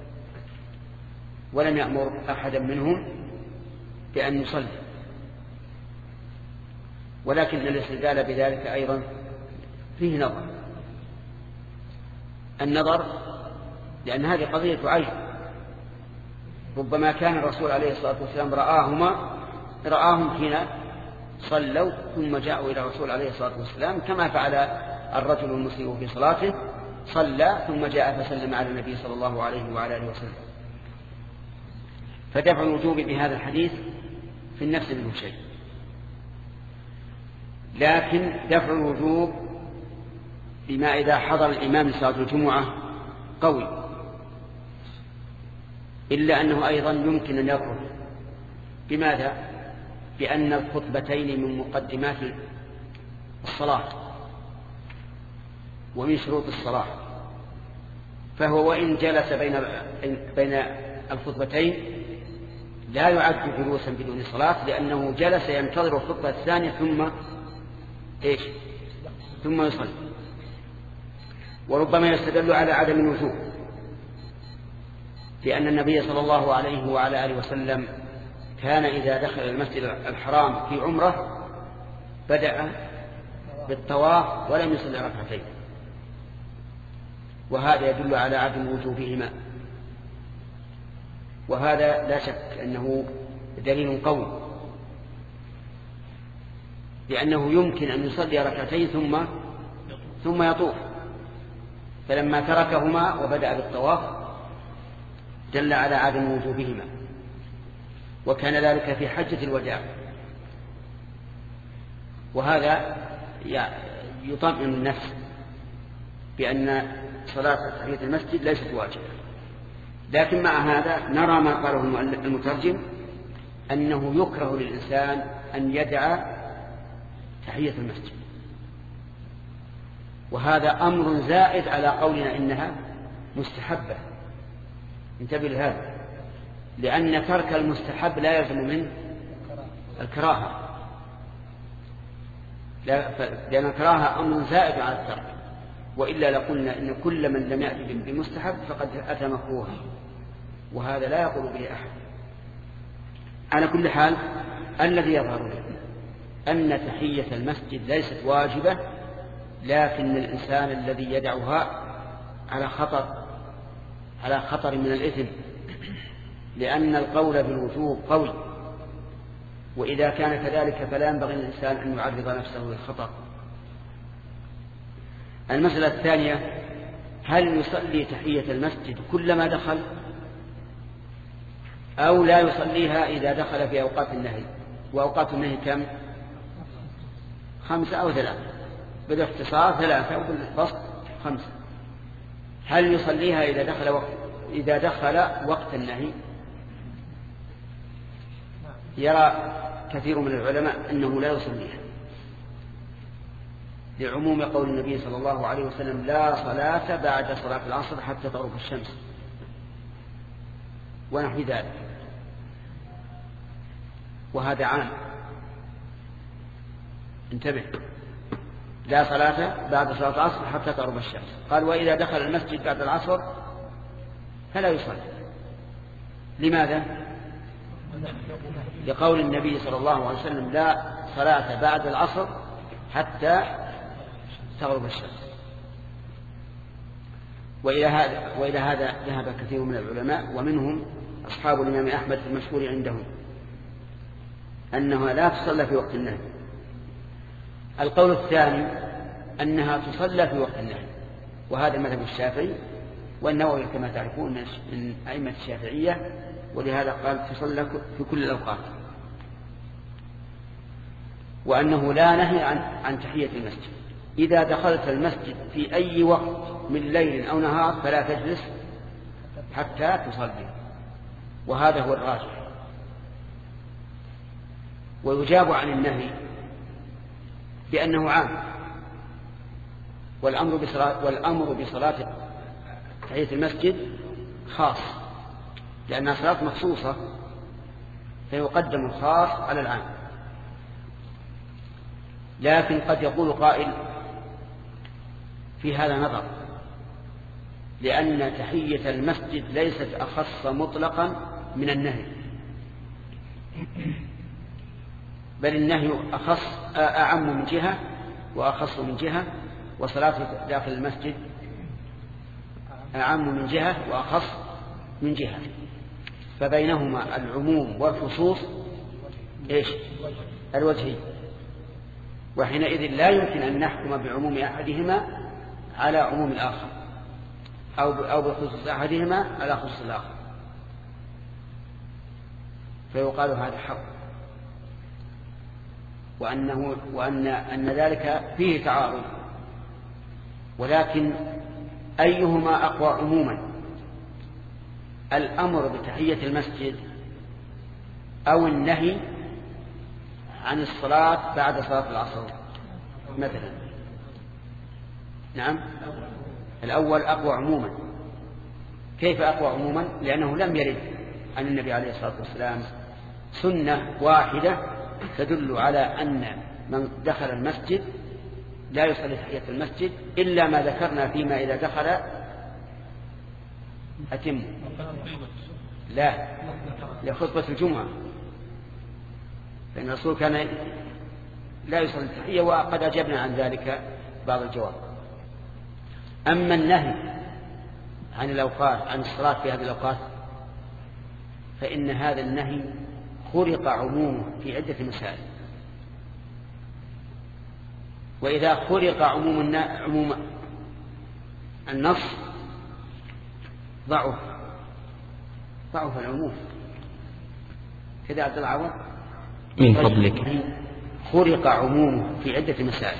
ولم يأمر أحدا منهم بأن يصلي. ولكن الاستدلال بذلك أيضا فيه نظر. النظر لأن هذه قضية عين، ربما كان الرسول عليه الصلاة والسلام رآهما رآهم حين صلوا ثم جاءوا إلى الرسول عليه الصلاة والسلام، كما فعل الرجل المسيء في صلاته، صلى ثم جاء فسلم على النبي صلى الله عليه وعلى آله وسلم. فدفع الوجوب بهذا الحديث في النفس منه شيء، لكن دفع الوجوب بما إذا حضر الإمام لصلاة الجمعة قوي، إلا أنه أيضا يمكن أن يضرب. بماذا؟ بأن الخطبتين من مقدمات الصلاة ومن شروط الصلاة، فهو وإن جلس بين بين الخطبتين لا يعد جلوسا بدون صلاة، لأنه جلس ينتظر الخطبة الثانية ثم إيش؟ ثم يصلي. وربما يستدل على عدم الوجوب، لأن النبي صلى الله عليه وعلى آله وسلم كان إذا دخل المسجد الحرام في عمره بدأ بالطواف ولم يصلي ركعتين، وهذا يدل على عدم وجوبهما، وهذا لا شك أنه دليل قوي، لأنه يمكن أن يصلي ركعتين ثم ثم يطوف، فلما تركهما وبدأ بالطواف دل على عدم وجوبهما. وكان ذلك في حجة الوداع، وهذا يطمئن النفس بأن صلاة تحية المسجد ليست واجبة. لكن مع هذا نرى ما قاله المترجم أنه يكره للإنسان أن يدع تحية المسجد، وهذا أمر زائد على قولنا إنها مستحبة. انتبه لهذا، لأن ترك المستحب لا يلزم منه الكراهة، لأن الكراهة أمر زائد على الترك، وإلا لقلنا إن كل من لم يأتي بمستحب فقد أتى مكروها، وهذا لا يقول به أحد. على كل حال الذي يظهر لنا أن تحية المسجد ليست واجبة، لكن الإنسان الذي يدعها على خطر على خطر من الإثم، لأن القول بالوجوب قوي، وإذا كان كذلك فلا ينبغي للإنسان أن يعرض نفسه للخطر. المسألة الثانية: هل يصلي تحية المسجد كلما دخل، أو لا يصليها إذا دخل في أوقات النهي؟ وأوقات النهي كم؟ خمسة أو ثلاثة، بالاختصار ثلاثة وبالبسط خمسة. هل يصليها إذا دخل وقت إذا دخل وقت النهي؟ يرى كثير من العلماء أنه لا يصليها، لعموم قول النبي صلى الله عليه وسلم: لا صلاة بعد صلاة العصر حتى تغرب الشمس، ونحو ذلك، وهذا عام. انتبه، لا صلاة بعد صلاة العصر حتى تغرب الشمس. قال: وإذا دخل المسجد بعد العصر فلا يصلي. لماذا؟ لقول النبي صلى الله عليه وسلم: لا صلاة بعد العصر حتى تغرب الشمس. وإلى هذا وإلى هذا ذهب كثير من العلماء، ومنهم أصحاب الإمام أحمد المشهور عندهم أنها لا تصلى في وقت النهي. القول الثاني أنها تصلى في وقت النهي، وهذا مذهب الشافعي والنووي كما تعرفون من أئمة الشافعية، ولهذا قال تصلى في كل الأوقات، وأنه لا نهي عن عن تحية المسجد. إذا دخلت المسجد في أي وقت من ليل أو نهار فلا تجلس حتى تصلي، وهذا هو الراجح. ويجاب عن النهي بأنه عام، والأمر بصلاة, والأمر بصلاة تحية المسجد خاص، لأنها صلاة مخصوصة فيقدم الخاص على العام. لكن قد يقول قائل: في هذا نظر، لأن تحية المسجد ليست أخص مطلقا من النهي، بل النهي أخص أعم من جهة وأخص من جهة، وصلاة داخل المسجد أعم من جهة وأخص من جهة، فبينهما العموم والخصوص إيش؟ الوجهي. وحينئذ لا يمكن أن نحكم بعموم أحدهما على عموم الآخر، أو أو بخصوص أحدهما على خصوص الآخر، فيقال هذا حق، وأنه وأن أن ذلك فيه تعارض، ولكن أيهما أقوى عموما: الأمر بتحية المسجد أو النهي عن الصلاة بعد صلاة العصر مثلا؟ نعم، الأول أقوى عموما. كيف أقوى عموما؟ لأنه لم يرد عن النبي عليه الصلاة والسلام سنة واحدة تدل على أن من دخل المسجد لا يصلي تحية المسجد إلا ما ذكرنا فيما إذا دخل أتم لا لخطبة الجمعة، فإن الرسول كان لا يصلي التحية، وقد أجبنا عن ذلك بعض الجواب. أما النهي عن الأوقات عن الصلاة في هذه الأوقات فإن هذا النهي خلق عمومه في عدة مسائل، وإذا خلق عموم عموم النص ضعف ضعف العموم كذا. عبد العوض من فضلك. خلق عمومه في عدة مسائل،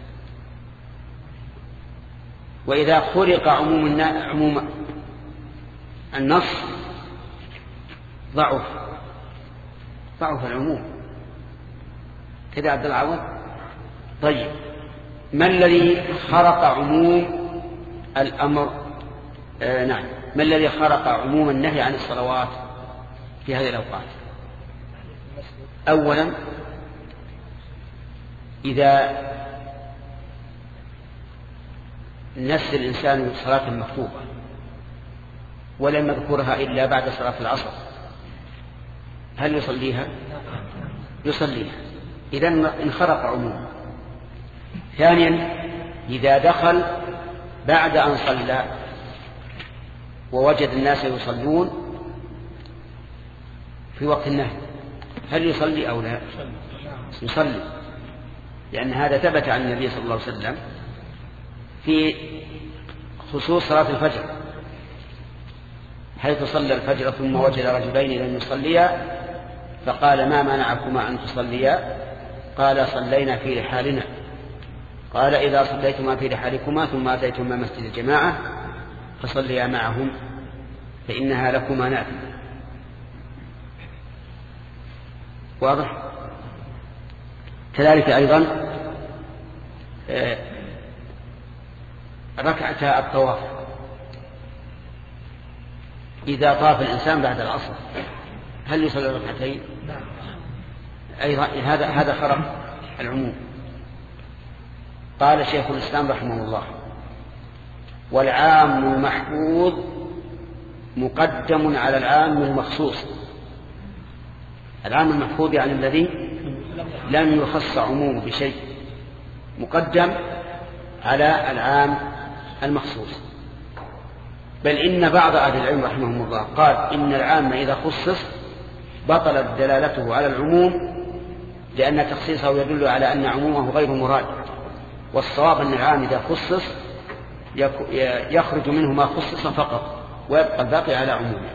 وإذا خلق عموم عموم النص ضعف ضعف العموم كذا. عبد العوض طيب، ما الذي خرق عموم الأمر آه نعم ما الذي خرق عموم النهي عن الصلوات في هذه الأوقات؟ أولا إذا نسي الإنسان صلاة مكتوبة ولم يذكرها إلا بعد صلاة العصر، هل يصليها؟ يصليها، إذن انخرق عموما. ثانيا إذا دخل بعد أن صلى ووجد الناس يصلون في وقت النهي، هل يصلي أو لا؟ يصلي، لأن هذا ثبت عن النبي صلى الله عليه وسلم في خصوص صلاة الفجر، حيث صلى الفجر ثم وجد رجلين لم يصليا فقال ما منعكما أن تصليا؟ قال صلينا في رحالنا. قال إذا صليتما في رحالكما ثم أتيتما مسجد الجماعة فصليا معهم فإنها لكما نافلة. واضح؟ كذلك أيضا ركعتا الطواف، إذا طاف الإنسان بعد العصر هل يصلي ركعتين؟ أيضا هذا هذا خرق العموم. قال شيخ الإسلام رحمه الله والعام المحفوظ مقدم على العام المخصوص. العام المحفوظ يعني الذي لم يخص عمومه بشيء مقدم على العام المخصوص. بل إن بعض أهل العلم رحمهم الله قال إن العام إذا خصص بطلت دلالته على العموم، لأن تخصيصه يدل على أن عمومه غير مراد، والصواب أن العام إذا خصص يخرج منه ما خصص فقط ويبقى الباقي على عمومه.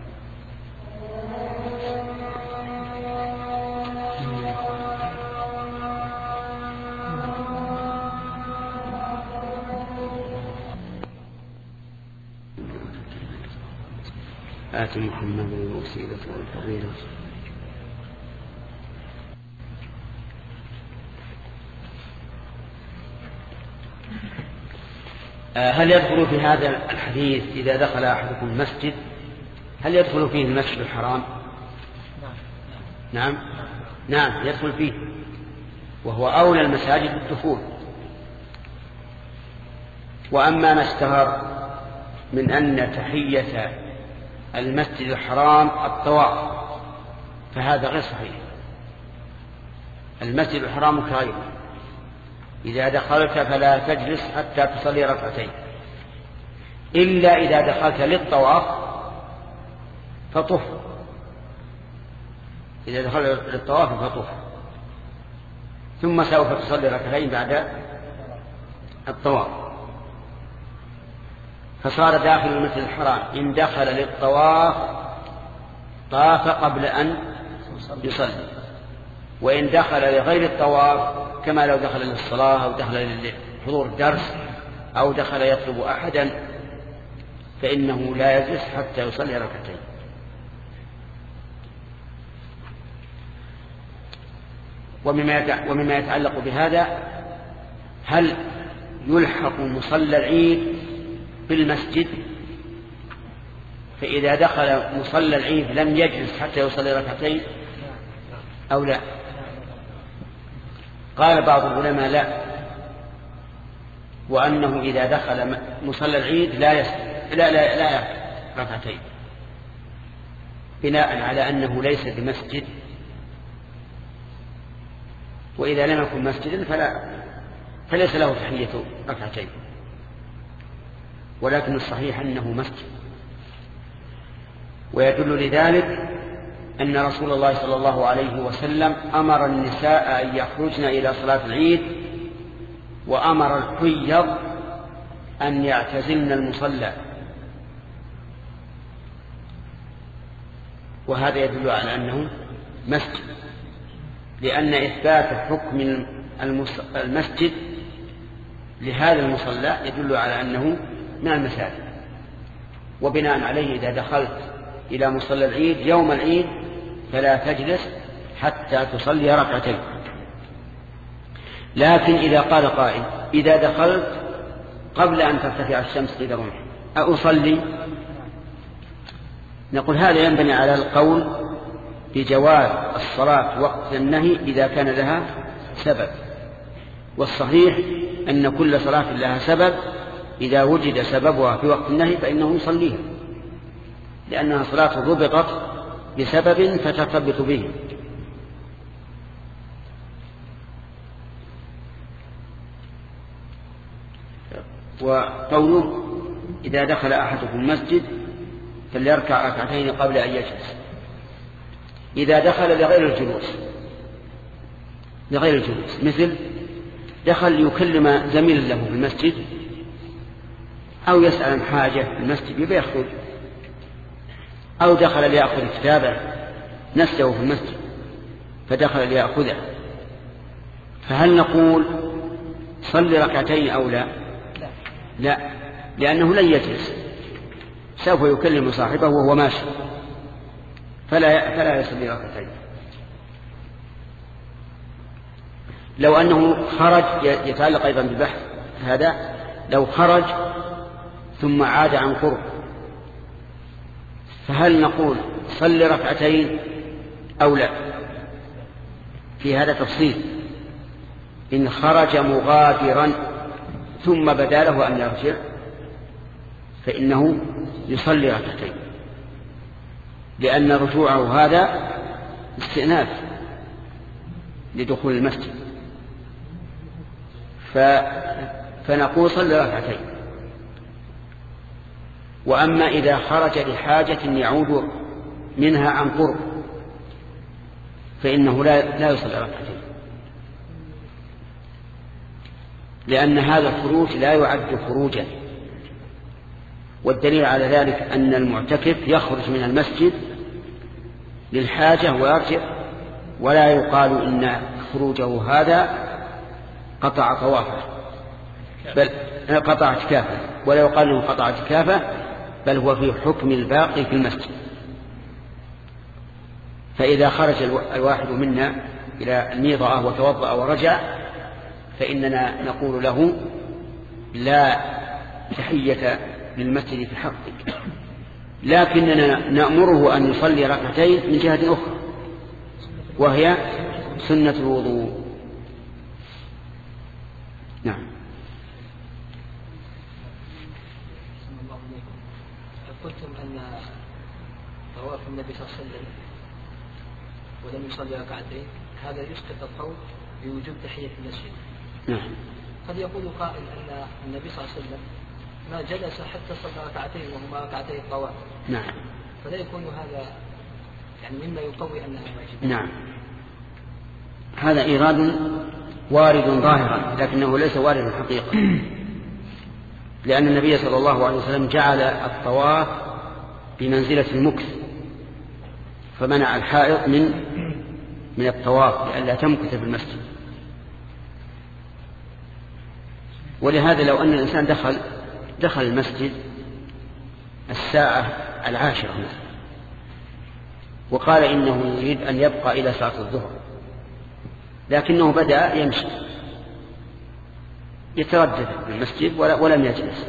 آت محمد الوسيلة والفضيلة. هل يدخل في هذا الحديث إذا دخل أحدكم المسجد هل يدخل فيه المسجد الحرام؟ نعم نعم يدخل فيه، وهو أولى المساجد بالدخول. وأما ما اشتهر من أن تحية المسجد الحرام الطواف فهذا غير صحيح. المسجد الحرام كغيره، إذا دخلت فلا تجلس حتى تصلي ركعتين، إلا إذا دخلت للطواف فطف. إذا دخلت للطواف فطف ثم سوف تصلي ركعتين بعد الطواف. فصار داخل المسجد الحرام إن دخل للطواف طاف قبل أن يصلي، وإن دخل لغير الطواف كما لو دخل للصلاة أو دخل لحضور الدرس أو دخل يطلب أحدا فإنه لا يجلس حتى يصلي ركعتين. ومما يتعلق بهذا هل يلحق مصلى العيد بالمسجد؟ فإذا دخل مصلى العيد لم يجلس حتى يصلي ركعتين أو لا؟ قال بعض العلماء لا، وأنه إذا دخل مصلى العيد لا يسجد لا لا لا ركعتين، بناء على أنه ليس بمسجد، وإذا لم يكن مسجدا فلا فليس له تحية ركعتين، ولكن الصحيح أنه مسجد. ويدل لذلك أن رسول الله صلى الله عليه وسلم أمر النساء أن يخرجن إلى صلاة العيد، وأمر الحيض أن يعتزلن المصلى، وهذا يدل على أنه مسجد، لأن إثبات حكم المسجد لهذا المصلى يدل على أنه من المساجد. وبناء عليه إذا دخلت إلى مصلى العيد يوم العيد فلا تجلس حتى تصلي ركعتين. لكن إذا قال قائل إذا دخلت قبل أن ترتفع الشمس قيد رمح أصلي، نقول هذا ينبني على القول بجواز الصلاة وقت النهي إذا كان لها سبب، والصحيح أن كل صلاة لها سبب، إذا وجد سببها في وقت النهي فإنه يصليها، لأنها صلاة ضبطت بسبب فترتبط به. وقوله إذا دخل أحدكم المسجد فليركع ركعتين قبل أن يجلس، إذا دخل لغير الجلوس لغير الجلوس مثل دخل يكلم زميل له في المسجد أو يسأل عن حاجة في المسجد يخرج، أو دخل ليأخذ كتابه نسيه في المسجد فدخل ليأخذه، فهل نقول صلي ركعتين أو لا؟ لا، لأنه لن يجلس، سوف يكلم صاحبه وهو ماشي، فلا فلا يصلي ركعتين. لو أنه خرج، يتعلق أيضا بالبحث هذا، لو خرج ثم عاد عن قرب فهل نقول صلي ركعتين أو لا؟ في هذا تفصيل. إن خرج مغادرا ثم بدا له أن يرجع فإنه يصلي ركعتين، لأن رجوعه هذا استئناف لدخول المسجد، ف... فنقول صلي ركعتين. وأما إذا خرج لحاجة يعود منها عن قرب فإنه لا, لا يصلي ركعتين، لأن هذا الخروج لا يعد خروجا. والدليل على ذلك أن المعتكف يخرج من المسجد للحاجة ويرجع، ولا يقال إن خروجه هذا قطع طوافه بل قطع اعتكافه، ولا يقال انه قطع اعتكافه، بل هو في حكم الباقي في المسجد. فإذا خرج الواحد منا إلى الميضة وتوضأ ورجع فإننا نقول له لا تحية للمسجد في حقك، لكننا نأمره أن يصلي ركعتين من جهة أخرى وهي سنة الوضوء. نعم. قلتم أن طواف النبي صلى الله عليه وسلم ولم يصلي ركعتين هذا يسقط القول بوجوب تحية المسجد. نعم. قد يقول قائل أن النبي صلى الله عليه وسلم ما جلس حتى صلى ركعتين وهما ركعتي الطواف. نعم. فلا يكون هذا يعني مما يقوي أنها واجب. نعم. هذا إيراد وارد ظاهرا لكنه ليس وارد حقيقة، لأن النبي صلى الله عليه وسلم جعل الطواف بمنزلة المكث، فمنع الحائط من من الطواف لئلا تمكث في المسجد. ولهذا لو أن الإنسان دخل دخل المسجد الساعة العاشرة مثلا وقال إنه يريد أن يبقى إلى ساعة الظهر، لكنه بدأ يمشي يتردد في المسجد ولم يجلس،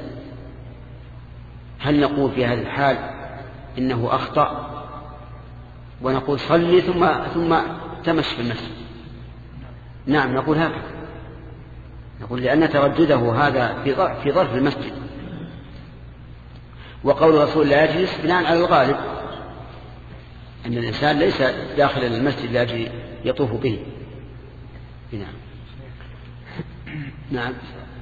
هل نقول في هذه الحال إنه أخطأ ونقول صلي ثم ثم تمشي في المسجد؟ نعم نقول هكذا. يقول لأن تردده هذا في ظرف المسجد، وقول الرسول لا يجلس بناء على الغالب أن الإنسان ليس داخل المسجد لاجل يطوف به. نعم. نعم.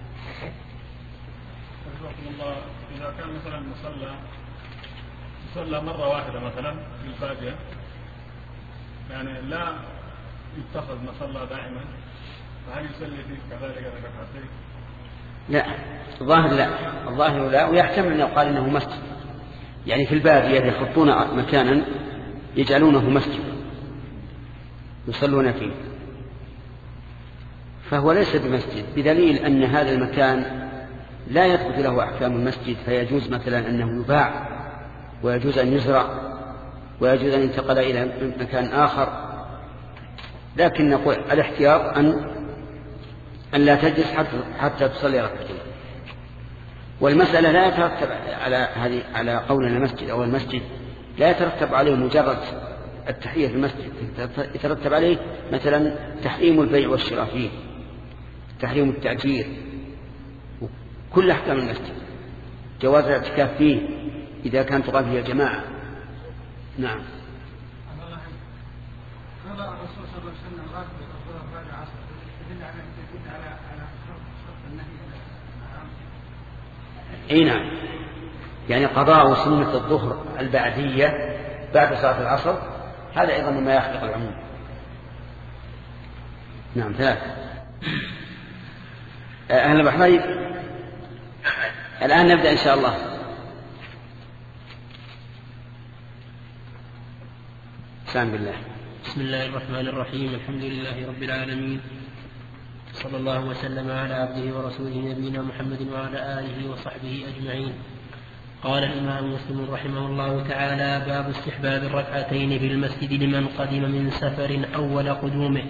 إذا كان مثلا مصلى صلى مرة واحدة مثلا في الفاجئة، يعني لا يتخذ مصلى دائما، فهل يصلي فيه كذلك ركعتين؟ لا، الظاهر لا، الظاهر لا، ويحتمل أن يقال إنه مسجد، يعني في البادية يخطون مكانا يجعلونه مسجد يصلون فيه، فهو ليس بمسجد، بدليل أن هذا المكان لا يثبت له أحكام المسجد، فيجوز مثلا أنه يباع، ويجوز أن يزرع، ويجوز أن ينتقل إلى مكان آخر، لكن نقول الاحتياط أن أن لا تجلس حتى, حتى تصلي ركعتين. والمسألة لا يترتب على هذه على قولنا المسجد أو المسجد لا يترتب عليه مجرد التحية في المسجد، يترتب عليه مثلا تحريم البيع والشراء فيه، تحريم التأجير، كل أحكام المسجد، جواز الاعتكاف فيه إذا كان تقام فيه الجماعة. نعم. هذا الرسول صلى الله عليه وسلم راتب الظهر بعد العصر يدل على يدل على على شرط النهي عن اي نعم، يعني قضاء سنة الظهر البعدية بعد صلاة العصر هذا أيضا مما يخلق العموم. نعم. ثلاثة. أهلا بحبايب، الآن نبدأ إن شاء الله. سلام بالله. بسم الله الرحمن الرحيم، الحمد لله رب العالمين، صلى الله وسلم على عبده ورسوله نبينا محمد وعلى آله وصحبه أجمعين. قال الإمام مسلم رحمه الله تعالى: باب استحباب الركعتين في المسجد لمن قدم من سفر أول قدومه.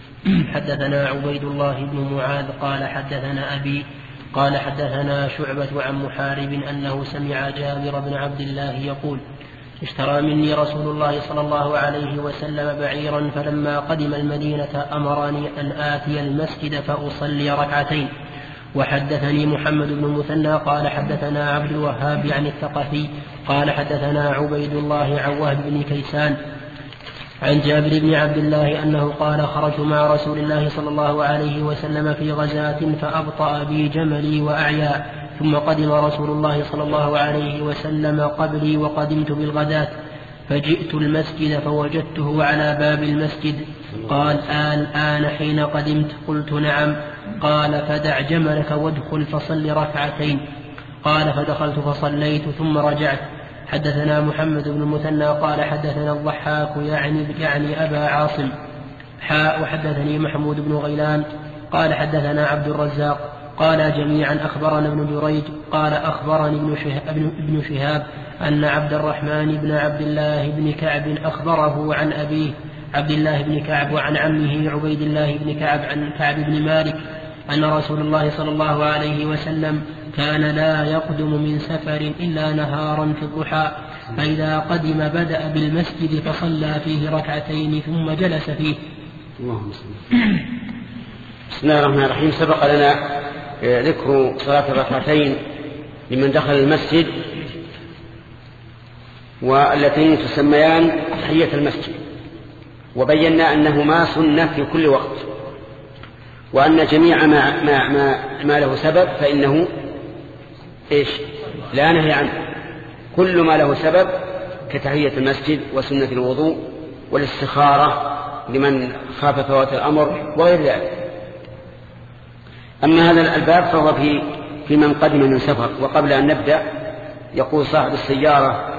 حدثنا عبيد الله بن معاذ قال حدثنا أبي قال حدثنا شعبة عن محارب أنه سمع جابر بن عبد الله يقول: اشترى مني رسول الله صلى الله عليه وسلم بعيرا، فلما قدم المدينة أمرني أن آتي المسجد فأصلي ركعتين. وحدثني محمد بن المثنى قال حدثنا عبد الوهاب عن الثقفي قال حدثنا عبيد الله عن وهب بن كيسان عن جابر بن عبد الله أنه قال: خرجت مع رسول الله صلى الله عليه وسلم في غزاة فأبطأ بي جملي وأعيا، ثم قدم رسول الله صلى الله عليه وسلم قبلي وقدمت بالغداة، فجئت المسجد فوجدته على باب المسجد. قال: آن آن حين قدمت؟ قلت: نعم. قال: فدع جملك وادخل فصل ركعتين. قال: فدخلت فصليت ثم رجعت. حدثنا محمد بن المثنى قال حدثنا الضحاك يعني, يعني أبا عاصم حاء. وحدثني محمود بن غيلان قال حدثنا عبد الرزاق قال جميعا أخبرنا ابن جريج قال أخبرني ابن شهاب, ابن شهاب أن عبد الرحمن بن عبد الله بن كعب أخبره عن أبيه عبد الله بن كعب وعن عمه عبيد الله بن كعب عن كعب بن مالك أن رسول الله صلى الله عليه وسلم كان لا يقدم من سفر إلا نهارا في الضحى، فإذا قدم بدأ بالمسجد فصلى فيه ركعتين ثم جلس فيه. اللهم صل. بسم الله الرحمن الرحيم. سبق لنا ذكر صلاة الركعتين لمن دخل المسجد، والتين تسميان تحية المسجد، وبينا أنهما سنة في كل وقت، وأن جميع ما, ما, ما, ما له سبب فإنه إيش؟ لا نهي عنه. كل ما له سبب كتحية المسجد وسنة الوضوء والاستخارة لمن خاف فوات الأمر وغير ذلك. أما هذا الباب فهو في, في من قدم من سفر. وقبل أن نبدأ يقول صاحب السيارة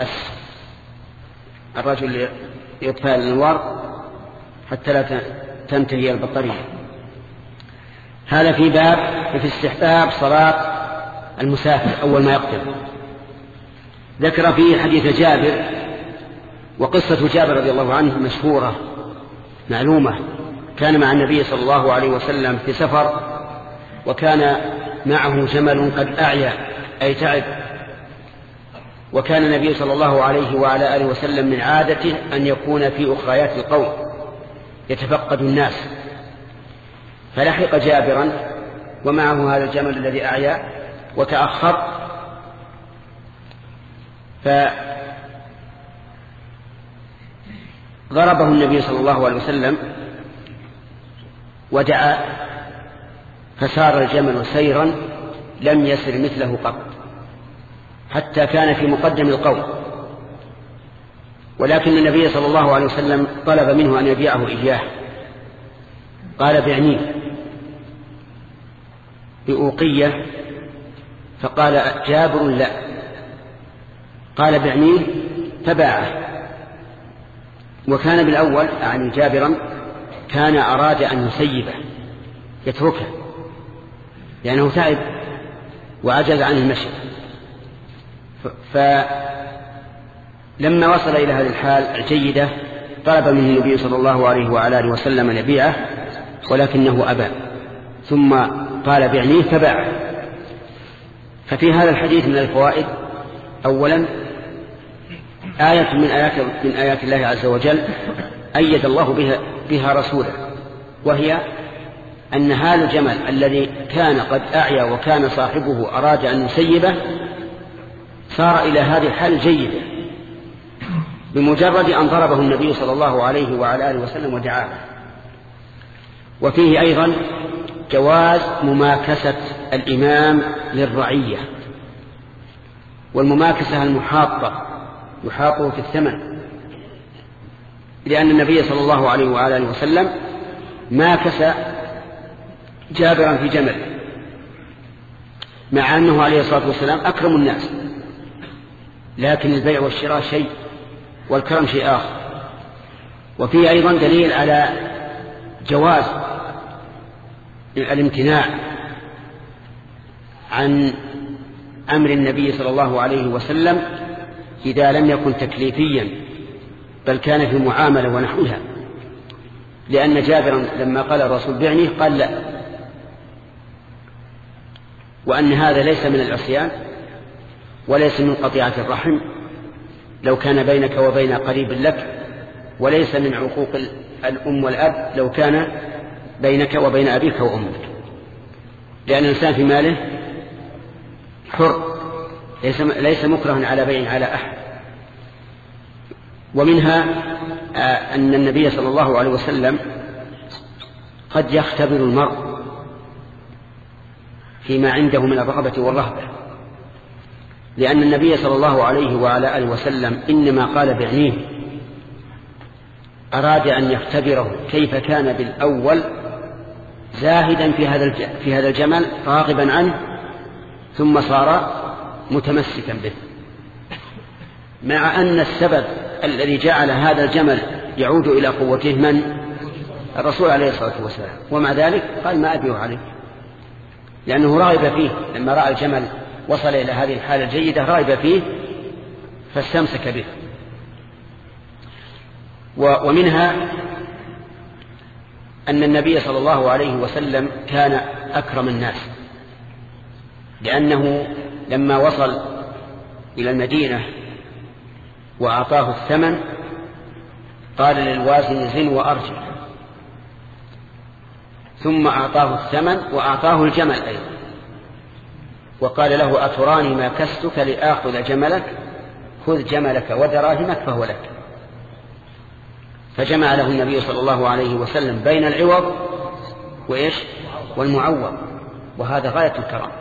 الرجل يطفئ الأنوار حتى لا تنتهي البطارية. هذا في باب في استحباب صلاة المسافر أول ما يقدم. ذكر فيه حديث جابر، وقصة جابر رضي الله عنه مشهورة معلومة. كان مع النبي صلى الله عليه وسلم في سفر، وكان معه جمل قد أعيا أي تعب، وكان النبي صلى الله عليه وعلى آله وسلم من عادته أن يكون في أخريات القوم يتفقد الناس، فلحق جابرا ومعه هذا الجمل الذي أعيا وتأخر، فضربه النبي صلى الله عليه وسلم ودعا، فسار الجمل سيرا لم يسر مثله قط، حتى كان في مقدم القوم. ولكن النبي صلى الله عليه وسلم طلب منه أن يبيعه إياه، قال بعنيه بأوقية، فقال جابر لا، قال بعنيه فباعه. وكان بالأول يعني جابرا كان أراد أن يسيبه يتركه لأنه تعب وعجز عن المشي، فلما وصل إلى هذه الحال الجيدة طلب منه النبي صلى الله عليه وعلى آله وسلم أن يبيعه، ولكنه أبى، ثم قال بعنيه فباعه. ففي هذا الحديث من الفوائد: أولا آية من آيات, من آيات الله عز وجل أيد الله بها, بها رسوله، وهي أن هذا الجمل الذي كان قد أعيا وكان صاحبه أراد أن يسيبه صار إلى هذه الحال جيدة بمجرد أن ضربه النبي صلى الله عليه وعلى آله وسلم ودعاه. وفيه أيضا جواز مماكسة الإمام للرعية، والمماكسة المحاطة يحاطه في الثمن، لأن النبي صلى الله عليه وعلى آله وسلم ماكس جابرا في جمل، مع أنه عليه الصلاة والسلام أكرم الناس، لكن البيع والشراء شيء والكرم شيء آخر. وفيه أيضا دليل على جواز الامتناع عن أمر النبي صلى الله عليه وسلم إذا لم يكن تكليفيا بل كان في معاملة ونحوها، لأن جابرا لما قال الرسول بعني قال لا، وأن هذا ليس من العصيان وليس من قطيعة الرحم لو كان بينك وبين قريب لك، وليس من عقوق الأم والأب لو كان بينك وبين أبيك وأمك، لأن الإنسان في ماله حر ليس, ليس مكرها على بيع على أحد. ومنها أن النبي صلى الله عليه وسلم قد يختبر المرء فيما عنده من الرغبة والرهبة، لأن النبي صلى الله عليه وعلى آله وسلم إنما قال بعنيه أراد أن يختبره كيف كان بالأول زاهدا في هذا في هذا الجمل راغبا عنه، ثم صار متمسكا به، مع أن السبب الذي جعل هذا الجمل يعود إلى قوته من؟ الرسول عليه الصلاة والسلام. ومع ذلك قال ما أبيع عليك، لأنه راغب فيه، لما رأى الجمل وصل إلى هذه الحالة الجيدة راغب فيه فاستمسك به. ومنها أن النبي صلى الله عليه وسلم كان أكرم الناس، لأنه لما وصل إلى المدينة وأعطاه الثمن قال للوازن زن وأرجع، ثم أعطاه الثمن وأعطاه الجمل أيضا، وقال له أتراني ما كستك لآخذ جملك؟ خذ جملك ودراهمك فهو لك. فجمع له النبي صلى الله عليه وسلم بين العوض وإيش والمعوض، وهذا غاية الكرم.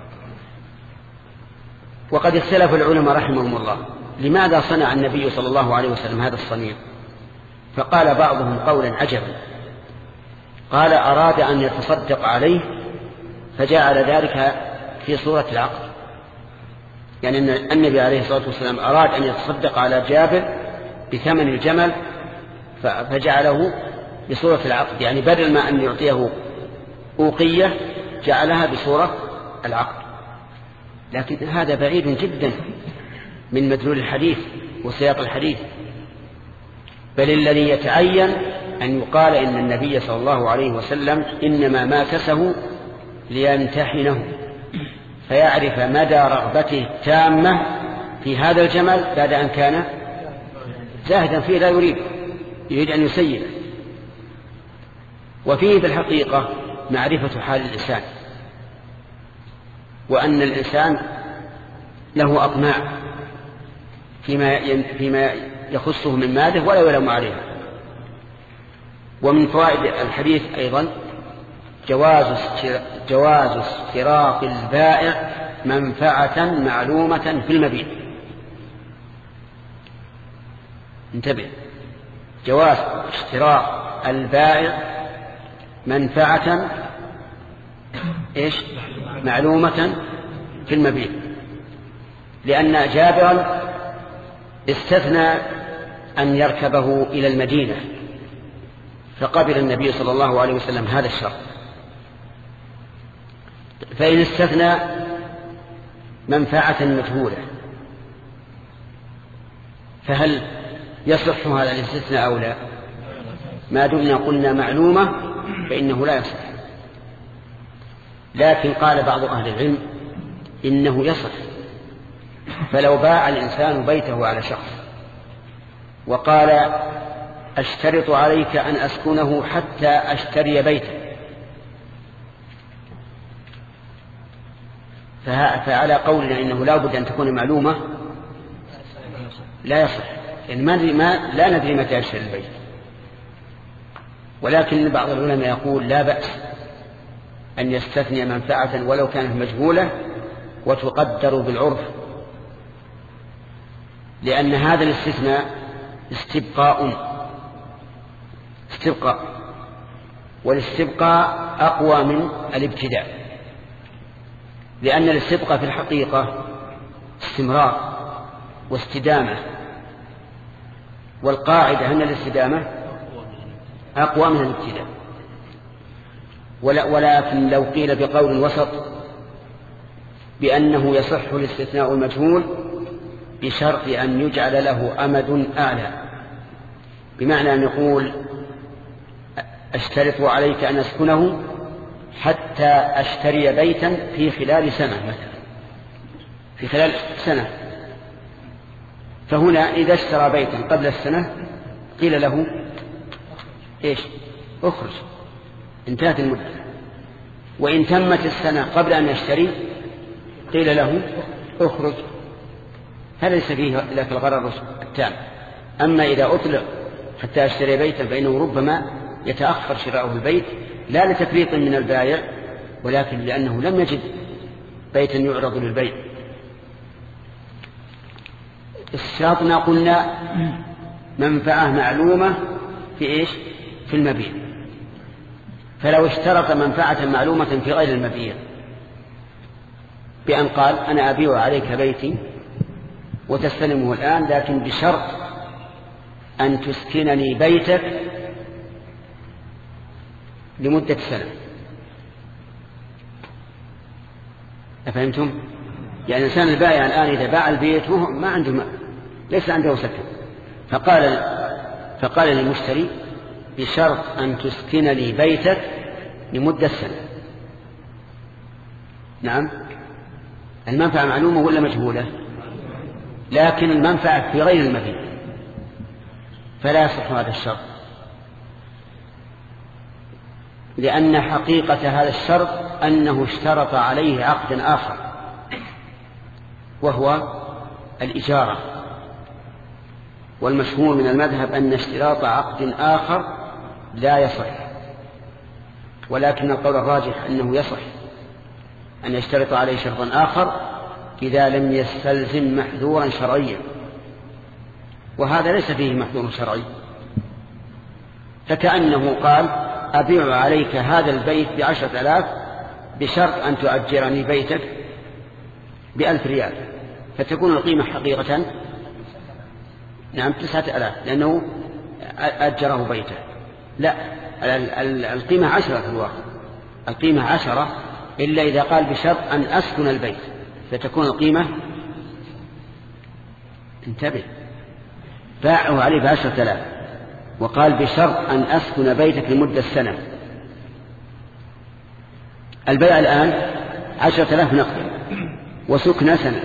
وقد اختلف العلماء رحمهم الله لماذا صنع النبي صلى الله عليه وسلم هذا الصنيع، فقال بعضهم قولا عجبا، قال أراد أن يتصدق عليه فجعل ذلك في صورة العقد، يعني أن النبي عليه الصلاة والسلام أراد أن يتصدق على جابر بثمن الجمل فجعله بصورة العقد، يعني بدل ما أن يعطيه أوقية جعلها بصورة العقد. لكن هذا بعيد جدا من مدلول الحديث وسياق الحديث، بل الذي يتعين أن يقال إن النبي صلى الله عليه وسلم إنما ماكسه ليمتحنه فيعرف مدى رغبته التامة في هذا الجمل بعد أن كان زاهدا فيه لا يريد يريد أن يسيره. وفيه بالحقيقة معرفة حال الإنسان، وأن الإنسان له أطماع فيما فيما يخصه من ماله ولا يلام عليها. ومن فوائد الحديث أيضا جواز جواز اشتراط البائع منفعة معلومة في المبيع. انتبه، جواز اشتراط البائع منفعة إيش معلومة في المبيع، لأن جابرا استثنى أن يركبه إلى المدينة فقبل النبي صلى الله عليه وسلم هذا الشرط. فإن استثنى منفعة مجهولة فهل يصح هذا الاستثناء أو لا؟ ما دمنا قلنا معلومة فإنه لا يصح. لكن قال بعض أهل العلم إنه يصح. فلو باع الإنسان بيته على شخص وقال أشترط عليك أن أسكنه حتى أشتري بيتا، فعلى قولنا إنه لا بد أن تكون معلومة لا يصح، يعني ما لا ندري متى يشتري البيت. ولكن بعض العلماء يقول لا بأس أن يستثني منفعة ولو كانت مجهولة وتقدر بالعرف، لأن هذا الاستثناء استبقاء استبقاء والاستبقاء أقوى من الابتداء، لأن الاستبقاء في الحقيقة استمرار واستدامة، والقاعدة أن الاستدامة أقوى من الابتداء. ولكن لو قيل بقول وسط بأنه يصح الاستثناء المجهول بشرط أن يجعل له أمد أعلى، بمعنى أن يقول أشترط عليك أن أسكنه حتى أشتري بيتا في خلال سنة مثلا، في خلال سنة. فهنا إذا اشترى بيتا قبل السنة قيل له إيش أخرج، انتهت المدة. وإن تمت السنة قبل أن يشتري قيل له أخرج. هذا ليس فيه إلا في الغرر التام. أما إذا أطلق حتى أشتري بيتا فإنه ربما يتأخر شراؤه البيت لا لتفريط من البائع، ولكن لأنه لم يجد بيتا يعرض للبيع. اشتراطنا قلنا منفعة معلومة في إيش في المبيع. فلو اشترط منفعة معلومة في غير المبيع بأن قال أنا أبيع عليك بيتي وتستلمه الآن، لكن بشرط أن تسكنني بيتك لمدة سنة. أفهمتم؟ يعني الإنسان البائع الآن إذا باع البيت ما عنده ما ليس عنده سكن، فقال فقال للمشتري بشرط أن تسكن لي بيتك لمدة سنة. نعم، المنفعة معلومة ولا مجهولة؟ لكن المنفعة في غير المبيع، فلا يصح هذا الشرط، لأن حقيقة هذا الشرط أنه اشترط عليه عقد آخر وهو الإجارة. والمشهور من المذهب أن اشتراط عقد آخر لا يصح، ولكن القول الراجح أنه يصح أن يشترط عليه شرطا آخر إذا لم يستلزم محذورا شرعيا، وهذا ليس فيه محذور شرعي. فكأنه قال أبيع عليك هذا البيت بعشرة آلاف بشرط أن تؤجرني بيتك بألف ريال، فتكون القيمة حقيقة نعم تسعة آلاف لأنه أجره بيته. لا، القيمة عشرة في الواقع، القيمة عشرة إلا إذا قال بشرط أن أسكن البيت فتكون القيمة. انتبه، باعه عليه بعشرة آلاف وقال بشرط أن أسكن بيتك لمدة سنة. البيع الآن عشرة آلاف نقد وسكن سنة،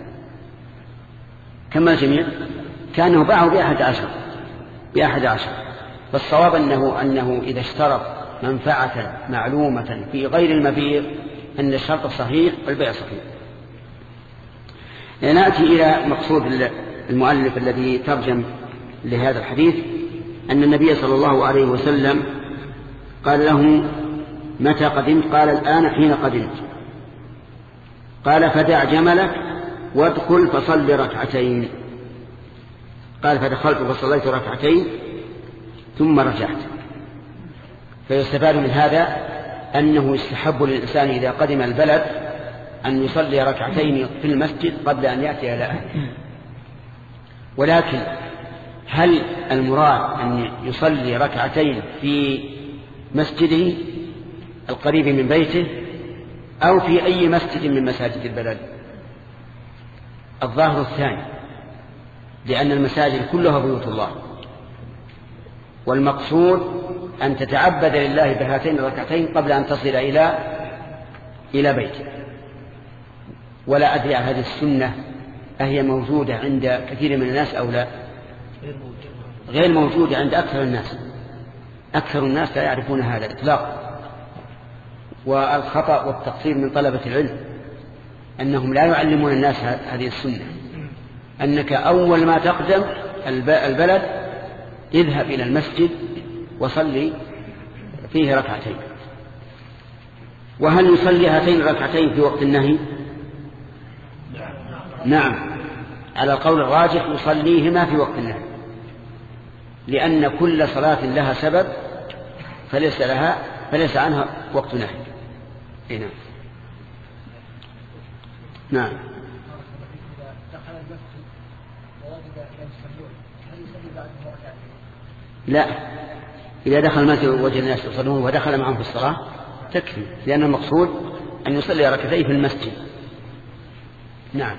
كم الجميع؟ كأنه باعه بأحد عشر بأحد عشر. فالصواب أنه, أنه إذا اشترط منفعة معلومة في غير المبيع أن الشرط صحيح والبيع صحيح. نأتي إلى مقصود المؤلف الذي ترجم لهذا الحديث، أن النبي صلى الله عليه وسلم قال له متى قدمت؟ قال الآن حين قدمت. قال فدع جملك وادخل فصل ركعتين. قال فدخلت فصليت ركعتين ثم رجعت. فيستفاد من هذا أنه يستحب للإنسان إذا قدم البلد أن يصلي ركعتين في المسجد قبل أن يأتي إلى أهله. ولكن هل المراد أن يصلي ركعتين في مسجده القريب من بيته أو في أي مسجد من مساجد البلد؟ الظاهر الثاني، لأن المساجد كلها بيوت الله، والمقصود أن تتعبد لله بهاتين الركعتين قبل أن تصل إلى إلى بيتك. ولا أدري عن هذه السنة أهي موجودة عند كثير من الناس أو لا؟ غير موجودة عند أكثر الناس. أكثر الناس لا يعرفون هذا إطلاقا. والخطأ والتقصير من طلبة العلم أنهم لا يعلمون الناس هذه السنة، أنك أول ما تقدم البلد اذهب إلى المسجد وصلي فيه ركعتين. وهل يصلي هاتين الركعتين في وقت النهي؟ نعم، على القول الراجح يصليهما في وقت النهي، لأن كل صلاة لها سبب فليس لها فليس عنها وقت نهي. نعم نعم. لا، إذا دخل المسجد وجد الناس يصلون ودخل معهم في الصلاة تكفي، لأن المقصود أن يصلي ركعتين في المسجد. نعم.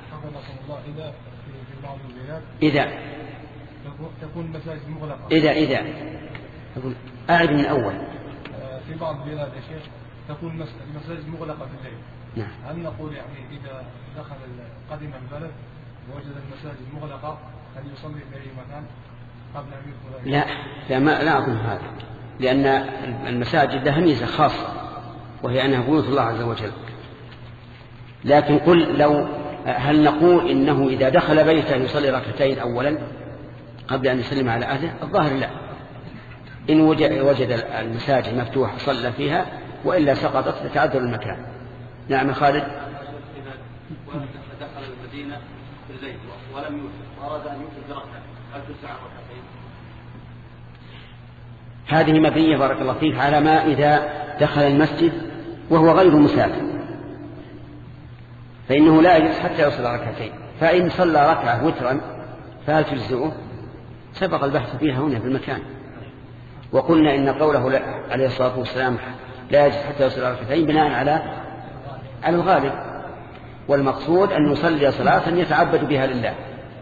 إذا تكون المساجد مغلقة. إذا إذا أقول أعد من أول. في بعض البلاد يا شيخ تكون المساجد مغلقة في الليل. نعم. هل نقول يعني إذا دخل قدم البلد ووجد المساجد مغلقة هل يصلي في أي مكان قبل أن يدخل؟ لا لا, ما لا أظن هذا، لأن المساجد لها ميزة خاصة وهي أنها بيوت الله عز وجل. لكن قل لو هل نقول إنه إذا دخل بيته يصلي ركعتين أولا قبل أن يسلم على أهله؟ الظاهر لا، إن وجد المساجد مفتوحة صلى فيها، وإلا سقطت لتعذر المكان. نعم خالد. إذا دخل المدينة في الليل ولم يوجد وأراد أن يوجد ركعة هل تسعى ركعتين؟ هذه مبنية بارك الله فيك على ما إذا دخل المسجد وهو غير مسافر، فإنه لا يجلس حتى يصل ركعتين. فإن صلى ركعة وترا فهل تجزئه؟ سبق البحث فيها هنا في المكان، وقلنا إن قوله عليه الصلاة والسلام لا يجلس حتى يصل ركعتين بناء على على الغالب، والمقصود أن يصلي صلاة يتعبد بها لله.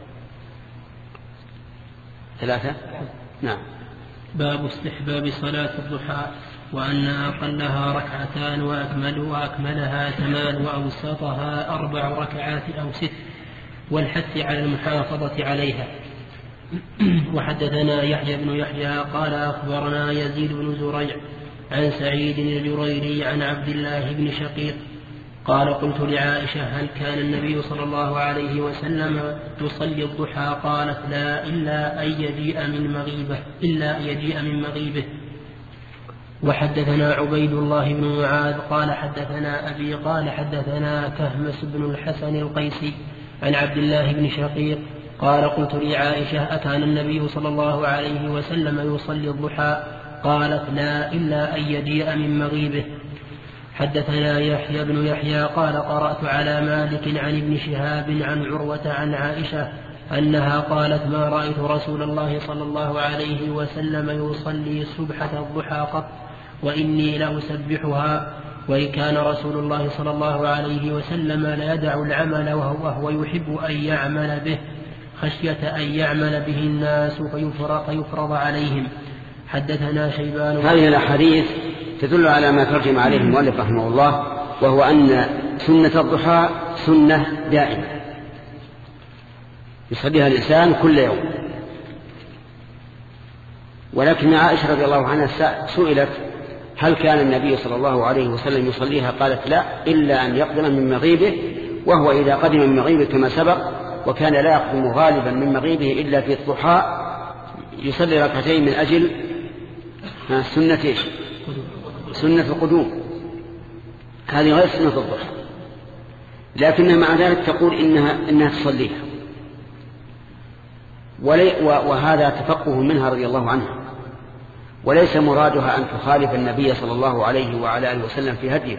ثلاثة. نعم. باب استحباب صلاة الضحى، وأن أقلها ركعتان وأكمل وأكملها ثمان وأوسطها أربع ركعات أو ست، والحث على المحافظة عليها. وحدثنا يحيى بن يحيى قال أخبرنا يزيد بن زريع عن سعيد الجريري عن عبد الله بن شقيق قال قلت لعائشة هل كان النبي صلى الله عليه وسلم يصلي الضحى؟ قالت لا إلا أن يجيء من مغيبه إلا أن يجيء من مغيبه. وحدثنا عبيد الله بن معاذ قال حدثنا أبي قال حدثنا كهمس بن الحسن القيسي عن عبد الله بن شقيق قال قلت لعائشة أكان النبي صلى الله عليه وسلم يصلي الضحى؟ قالت لا إلا أن يجيء من مغيبه. حدثنا يحيى بن يحيى قال قرأت على مالك عن ابن شهاب عن عروة عن عائشة أنها قالت ما رأيت رسول الله صلى الله عليه وسلم يصلي سبحة الضحى قط وإني لأسبحها، وإن كان رسول الله صلى الله عليه وسلم لا يدع العمل وهو يحب أن يعمل به خشية أن يعمل به الناس فيفرض عليهم. حدثنا شيبان. هذه الأحاديث تدل على ما ترجم عليه المؤلف رحمه الله، وهو أن سنة الضحى سنة دائمة يصليها الإنسان كل يوم. ولكن عائشة رضي الله عنها سئلت هل كان النبي صلى الله عليه وسلم يصليها؟ قالت لا، إلا أن يقدم من مغيبه، وهو إذا قدم من مغيبه كما سبق، وكان لا يقدم غالبا من مغيبه إلا في الضحى، يصلي ركعتين من أجل سنة إيش؟ سنة القدوم، هذه غير سنة الضحى، لكنها مع ذلك تقول إنها, إنها تصليها، وهذا تفقه منها رضي الله عنها، وليس مرادها أن تخالف النبي صلى الله عليه وعلى آله وسلم في هديه،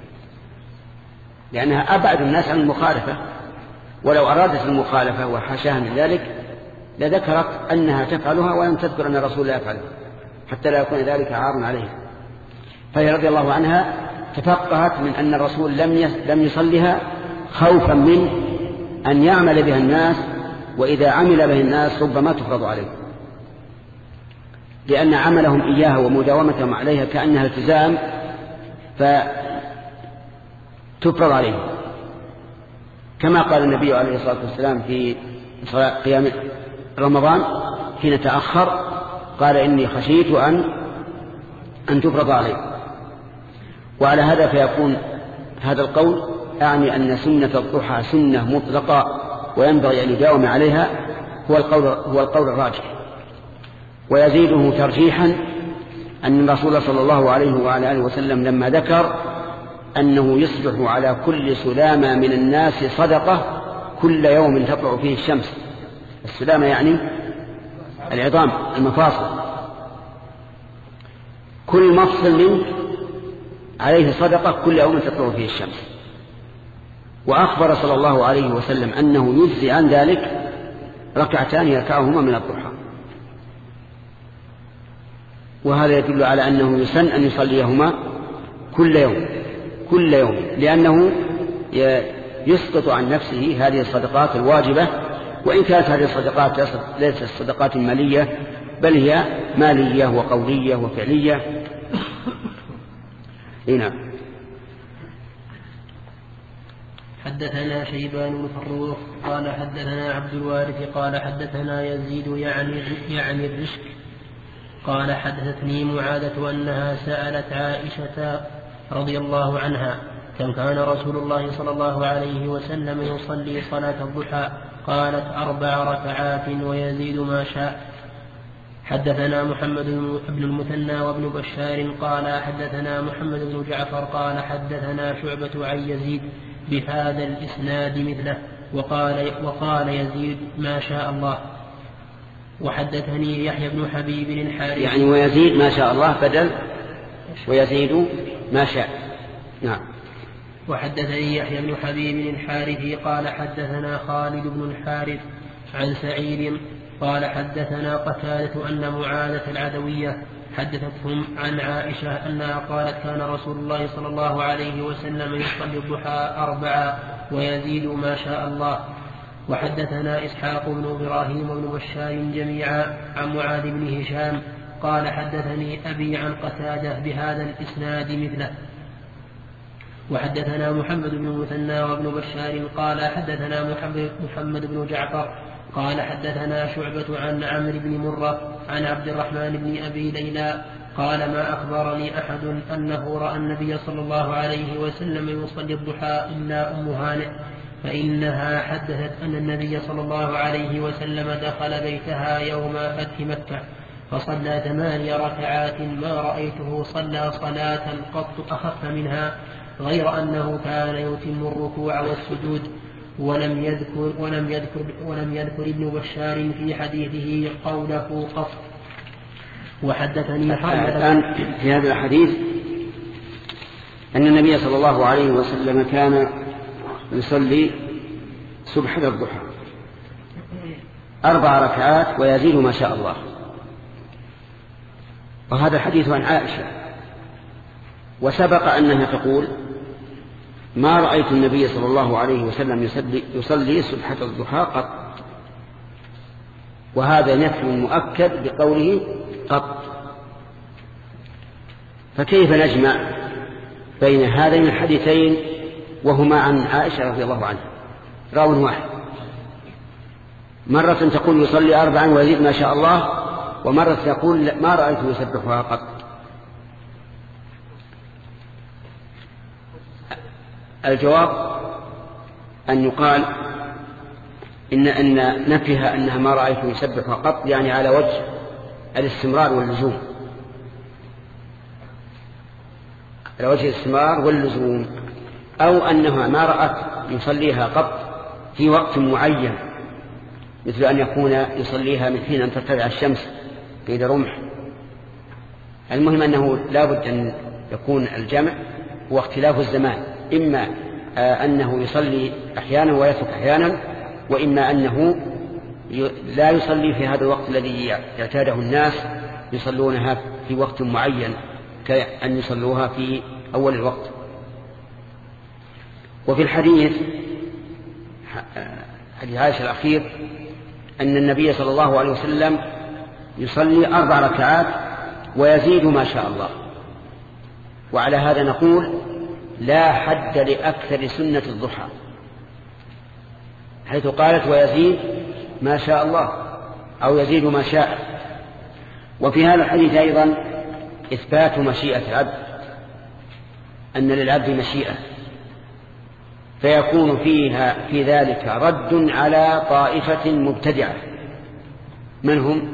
لأنها أبعد الناس عن المخالفة، ولو أرادت المخالفة وحاشاها من ذلك لذكرت أنها تفعلها ولم تذكر أن الرسول لا يفعلها، حتى لا يكون ذلك عار عليها. فهي رضي الله عنها تفقهت من أن الرسول لم لم يصلها خوفا من أن يعمل بها الناس، وإذا عمل بها الناس ربما تفرض عليه، لأن عملهم إياها ومداومتهم عليها كأنها التزام فتفرض عليه، كما قال النبي عليه الصلاة والسلام في قيام رمضان حين تأخر، قال إني خشيت أن أن تفرض عليه. وعلى هذا فيكون هذا القول أعني أن سنة الضحى سنة مطلقة وينبغي أن يداوم عليها، هو القول, هو القول الراجح. ويزيده ترجيحا أن الرسول صلى الله عليه وعلى آله وسلم لما ذكر أنه يصبح على كل سلامة من الناس صدقة كل يوم تطلع فيه الشمس. السلامة يعني العظام المفاصل، كل مفصل منك عليه صدقة كل يوم تطلع فيه الشمس. وأخبر صلى الله عليه وسلم أنه يجزي عن ذلك ركعتان يركعهما من الضحى، وهذا يدل على أنه يسن أن يصليهما كل يوم كل يوم لأنه يسقط عن نفسه هذه الصدقات الواجبة، وإن كانت هذه الصدقات ليست صدقات مالية بل هي مالية وقولية وفعلية. هنا حدثنا شيبان بن فروخ قال حدثنا عبد الوارث قال حدثنا يزيد يعني يعني الرشك قال حدثتني معاذة أنها سألت عائشة رضي الله عنها كم كان رسول الله صلى الله عليه وسلم يصلي صلاة الضحى؟ قالت أربع ركعات ويزيد ما شاء. حدثنا محمد بن المثنى وابن بشار قال حدثنا محمد بن جعفر قال حدثنا شعبة عن يزيد بهذا الإسناد مثله، وقال, وقال يزيد ما شاء الله. وحدثني يحيى بن حبيب الحارث يعني ويزيد ما شاء الله بدل ويزيد ما شاء. نعم. وحدثني يحيى بن حبيب الحارثي قال حدثنا خالد بن الحارث عن سعيد قال حدثنا قتادة أن معاذة العدوية حدثتهم عن عائشة أنها قالت كان رسول الله صلى الله عليه وسلم يصلي الضحى أربعة ويزيد ما شاء الله. وحدثنا إسحاق بن إبراهيم وابن بشار جميعا عن معاذ بن هشام قال حدثني أبي عن قتادة بهذا الإسناد مثله. وحدثنا محمد بن المثنى وابن بشار قال حدثنا محمد, محمد بن جعفر قال حدثنا شعبة عن عمرو بن مرة عن عبد الرحمن بن أبي ليلى قال ما أخبرني أحد أنه رأى النبي صلى الله عليه وسلم يصلي الضحى إلا أم هانئ، فإنها حدثت أن النبي صلى الله عليه وسلم دخل بيتها يوم فتح مكة فصلى ثماني ركعات ما رأيته صلى صلاة قط أخف منها، غير أنه كان يتم الركوع والسجود. ولم يذكر, ولم يذكر, ولم يذكر ابن بشار في حديثه قوله قط. وحدثني الآن في هذا الحديث أن النبي صلى الله عليه وسلم كان يصلي سبحة الضحى أربع ركعات ويزيد ما شاء الله، وهذا الحديث عن عائشة. وسبق أنها تقول ما رأيت النبي صلى الله عليه وسلم يصلي, يصلي سبحة الضحى قط، وهذا نفي مؤكد بقوله قط. فكيف نجمع بين هذين الحديثين وهما عن عائشة رضي الله عنها راو واحد؟ مرة تقول يصلي أربعا ويزيد ما شاء الله، ومرة تقول ما رأيته يسبحها قط. الجواب أن يقال إن أن نفيها أنها ما رأيته يسبح قط، يعني على وجه الاستمرار واللزوم، على وجه الاستمرار واللزوم، أو أنها ما رأت يصليها قط في وقت معين، مثل أن يكون يصليها من حين أن ترتفع الشمس قيد رمح. المهم أنه لا بد أن يكون الجمع هو اختلاف الزمان، إما أنه يصلي أحيانا ويترك أحيانا، وإما أنه لا يصلي في هذا الوقت الذي اعتاده الناس يصلونها في وقت معين، كأن يصلوها في أول الوقت. وفي الحديث حديث عائشة الأخير أن النبي صلى الله عليه وسلم يصلي أربع ركعات ويزيد ما شاء الله. وعلى هذا نقول لا حد لأكثر سنة الضحى، حيث قالت ويزيد ما شاء الله أو يزيد ما شاء. وفي هذا الحديث أيضا إثبات مشيئة العبد، أن للعبد مشيئة، فيكون فيها في ذلك رد على طائفة مبتدعة. من هم؟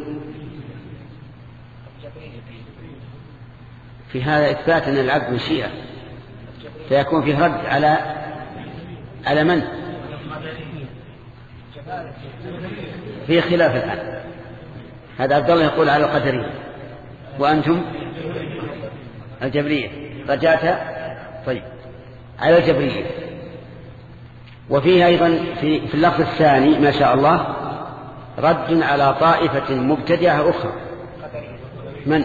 في هذا إثبات أن العبد مشيئة، فيكون فيه رد على على من؟ في خلاف الآن. هذا عبد الله يقول على القدرية، وأنتم الجبرية. رجعت طيب على الجبرية. وفيه أيضا في, في اللفظ الثاني ما شاء الله رد على طائفة مبتدعة أخرى. من؟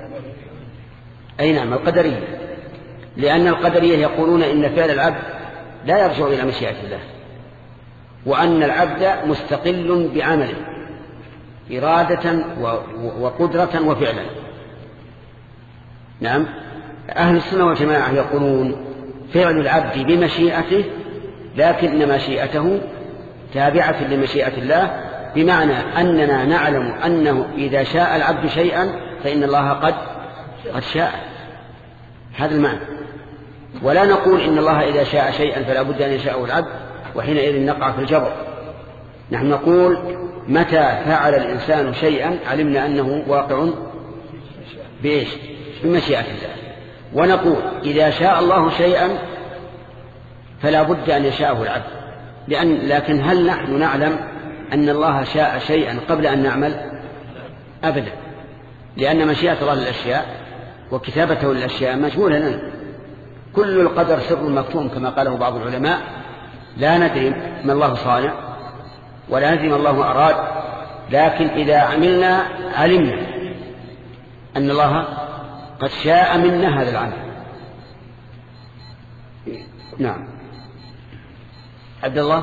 أي نعم، القدرية، لأن القدرية يقولون إن فعل العبد لا يرجع إلى مشيئة الله، وأن العبد مستقل بعمله إرادة وقدرة وفعلا. نعم، أهل السنة والجماعة يقولون فعل العبد بمشيئته، لكن مشيئته تابعة لمشيئة الله، بمعنى أننا نعلم أنه إذا شاء العبد شيئا فإن الله قد قد شاء. هذا المعنى. ولا نقول إن الله إذا شاء شيئا فلا بد أن يشاءه العبد وحينئذ نقع في الجبر. نحن نقول متى فعل الإنسان شيئا علمنا أنه واقع بإيش؟ بمشيئة الله. ونقول إذا شاء الله شيئا فلا بد أن يشاءه العبد، لأن لكن هل نحن نعلم أن الله شاء شيئا قبل أن نعمل؟ أبدا، لأن مشيئة الله للأشياء وكتابته للأشياء مجهولة لنا. كل القدر سر مكتوم كما قاله بعض العلماء، لا ندري ما الله صانع ولا ندري ما الله أراد، لكن إذا عملنا علمنا أن الله قد شاء منا هذا العمل. نعم. عبد الله.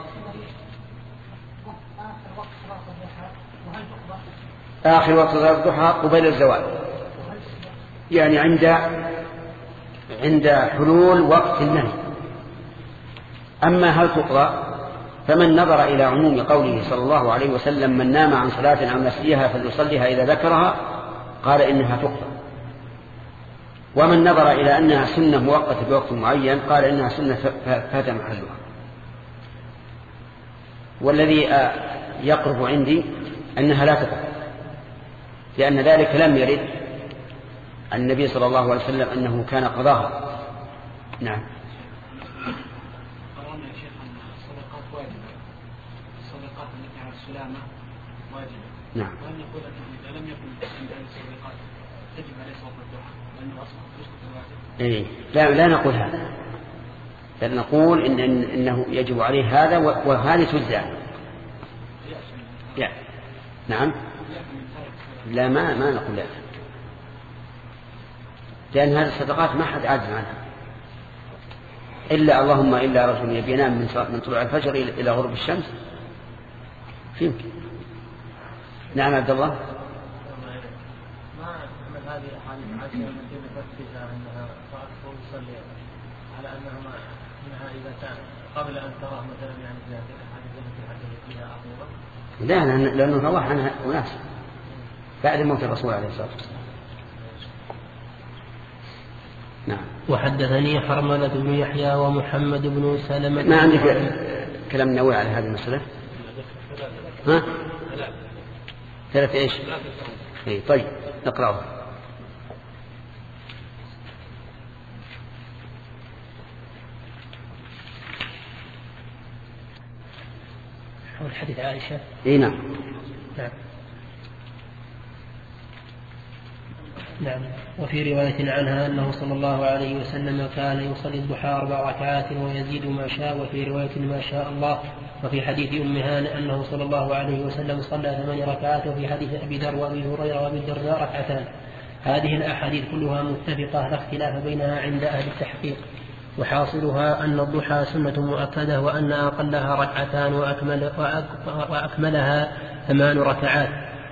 آخر وقت صلاة الضحى قبيل الزوال، يعني عند عند حلول وقت النهي. أما هل تقضى فمن نظر إلى عموم قوله صلى الله عليه وسلم من نام عن صلاة أو نسيها فليصليها إذا ذكرها قال إنها تقضى، ومن نظر إلى أنها سنة مؤقتة بوقت معين قال إنها سنة فات محلها. والذي يقرب عندي أنها لا تقضى، لأن ذلك لم يرد عن النبي صلى الله عليه وسلم أنه كان قضاها. نعم. قررنا يا شيخ أن الصدقات واجبة، الصدقات التي على السلامة واجبة. نعم. وأن نقول أنه إذا لم يكن عند الصدقات تجب عليه صلاة الضحى لأنه أصبح يسقط الواجب. إيه لا لا نقول هذا، بل نقول إن إن إنه يجب عليه هذا وهذه تجزى. يعني نعم. لا ما ما نقول لا، لأن هذه الصدقات ما حد عاجز عنها إلا اللهم إلا رجل ينام من من طلوع الفجر إلى غروب الشمس يمكن. نعم عبد الله. ما من هذه الأحاديث عائشة التي نفسها أنها رأت تصلي على أنها منها إذا كان قبل أن تراه مثلا يعني في هذه الأحاديث التي حدثت فيها أخيرا. لا لأنه رواه عنها أناس بعد موت الرسول عليه الصلاة والسلام. نعم. وحدثني حرملة بن يحيى ومحمد بن سلمة. ما عندك كلام نووي على هذه المسألة؟ ها؟ ثلاثة إيش؟ إيه طيب نقرأه. حول حديث عائشة. إيه نعم. نعم. نعم. وفي رواية عنها أنه صلى الله عليه وسلم كان يصلي الضحى أربع ركعات ويزيد ما شاء، وفي رواية ما شاء الله. وفي حديث أم هانئ أنه صلى الله عليه وسلم صلى ثمان ركعات، وفي حديث أبي ذر وأبي هريرة وأبي الدرداء ركعتان. هذه الأحاديث كلها متفقة لا اختلاف بينها عند أهل التحقيق، وحاصلها أن الضحى سنة مؤكدة، وأن أقلها ركعتان وأكمل وأكملها ثمان ركعات،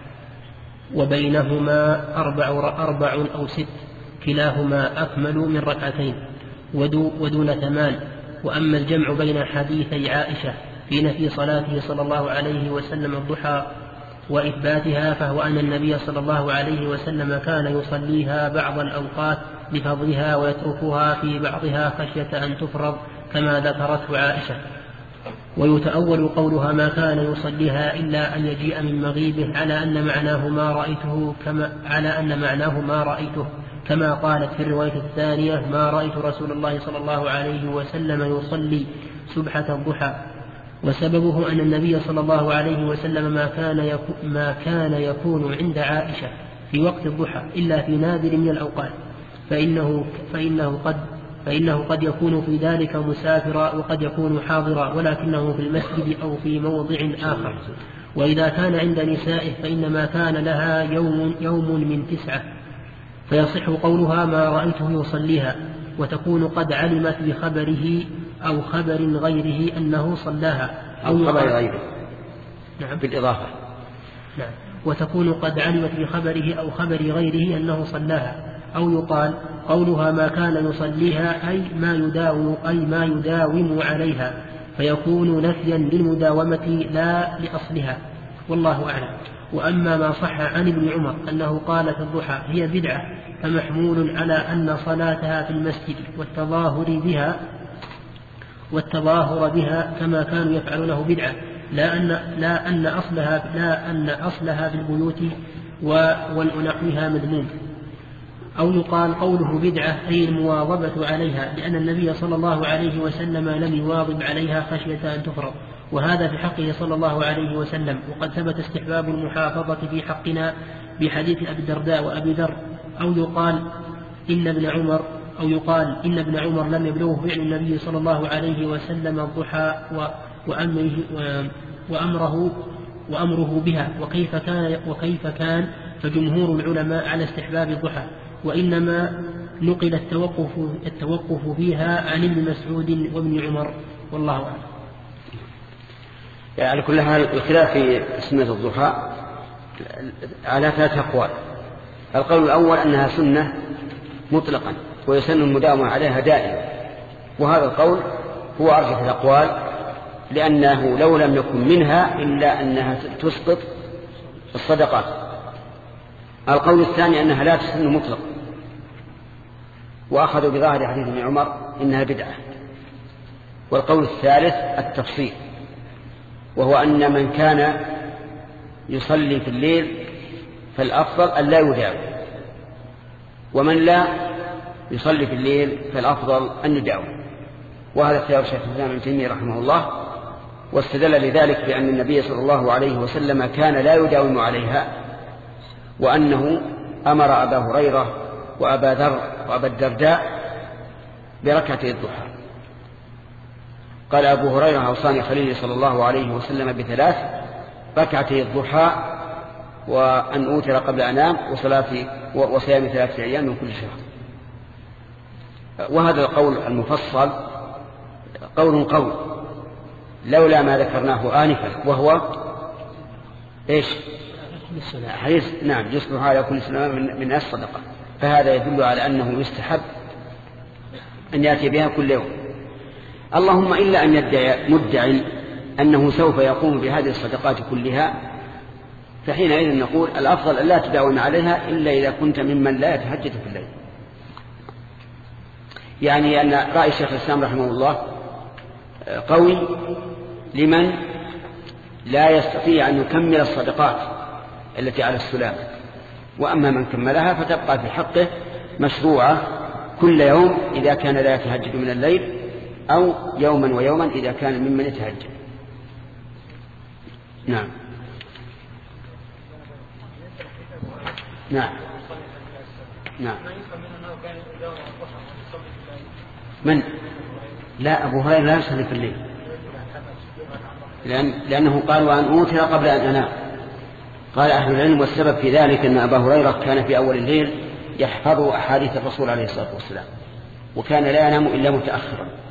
وبينهما أربع, أربع أو ست، كلاهما أكمل من ركعتين ودون ثمان. وأما الجمع بين حديثي عائشة في نفي صلاته صلى الله عليه وسلم الضحى وإثباتها، فهو أن النبي صلى الله عليه وسلم كان يصليها بعض الأوقات لفضلها ويتركها في بعضها خشية أن تفرض كما ذكرته عائشة. ويتأول قولها ما كان يصليها إلا أن يجيء من مغيبه على أن معناه ما رأيته كما على أن معناه ما رأيته كما قالت في الرواية الثانية ما رأيت رسول الله صلى الله عليه وسلم يصلي سبحة الضحى. وسببه أن النبي صلى الله عليه وسلم ما كان يكون, ما كان يكون عند عائشة في وقت الضحى إلا في نادر من الأوقات، فإنه, فإنه قد فإنه قد يكون في ذلك مسافرا وقد يكون حاضرا، ولكنه في المسجد أو في موضع آخر. وإذا كان عند نسائه فإنما كان لها يوم, يوم من تسعة، فيصح قولها ما رأيته يصليها، وتكون قد علمت بخبره أو خبر غيره أنه صلاها أو خبر غيره. نعم. بالإضافة. نعم. وتكون قد علمت بخبره أو خبر غيره أنه صلاها. أو يقال قولها ما كان يصليها أي ما يداوم, أي ما يداوم عليها، فيكون نفيا للمداومة لا لأصلها، والله أعلم. وأما ما صح عن ابن عمر أنه قال في الضحى هي بدعة، فمحمول على أن صلاتها في المسجد والتظاهر بها والتظاهر بها كما كانوا يفعلونه بدعة، لا أن, لا أن أصلها لا أن أصلها في البيوت ونحوها مذموم. أو يقال قوله بدعة أي المواظبة عليها، لأن النبي صلى الله عليه وسلم لم يواظب عليها خشية أن تفرض، وهذا في حقه صلى الله عليه وسلم. وقد ثبت استحباب المحافظة في حقنا بحديث أبي الدرداء وأبي ذر. أو يقال إن ابن عمر أو يقال إن ابن عمر لم يبلغه فعل النبي صلى الله عليه وسلم الضحى وأمره, وأمره, وأمره بها، وكيف كان, وكيف كان فجمهور العلماء على استحباب الضحى، وإنما نقل التوقف, التوقف فيها عن ابن مسعود وابن عمر، والله أعلم. يعني على كل حال الخلاف في سنة الضحى على ثلاث أقوال. القول الأول أنها سنة مطلقا ويسن المداومة عليها دائما، وهذا القول هو أرجح الأقوال، لأنه لو لم يكن منها إلا أنها تسقط الصدقات. القول الثاني أنها لا تسن مطلقا، وأخذوا بظاهر حديث ابن عمر إنها بدعة. والقول الثالث التفصيل، وهو أن من كان يصلي في الليل فالأفضل أن لا يداوم، ومن لا يصلي في الليل فالأفضل أن يداوم. وهذا اختيار شيخ الإسلام ابن تيمية رحمه الله، واستدل لذلك بأن النبي صلى الله عليه وسلم كان لا يداوم عليها، وأنه أمر أبا هريرة وأبا ذر وأبا الدرداء بركعتي الضحى. قال أبو هريرة أوصاني خليلي صلى الله عليه وسلم بثلاث: ركعتي الضحى، وأن أوتر قبل أنام، وصلاتي وصيام ثلاثة أيام من كل شهر. وهذا القول المفصل قول قول لولا ما ذكرناه آنفا، وهو إيش؟ حديث نعم يصبح على كل سنة من, من الصدقة، فهذا يدل على أنه يستحب أن يأتي بها كل يوم، اللهم إلا أن يدعي مدعي أنه سوف يقوم بهذه الصدقات كلها، فحينئذ نقول الأفضل أن لا تداوم عليها إلا إذا كنت ممن لا يتهجد في الليل. يعني أن رأي شيخ الإسلام رحمه الله قوي لمن لا يستطيع أن يكمل الصدقات التي على السلام، وأما من كملها فتبقى في حقه مشروعة كل يوم إذا كان لا يتهجد من الليل، أو يوما ويوما إذا كان ممن يتهجد. نعم نعم نعم. من؟ لا، أبو هريرة لا يصلي في الليل، لأن لأنه قال وأن أوتر قبل أن أنام. قال أهل العلم والسبب في ذلك أن أبا هريرة كان في أول الليل يحفظ أحاديث الرسول عليه الصلاة والسلام، وكان لا ينام إلا متأخرا.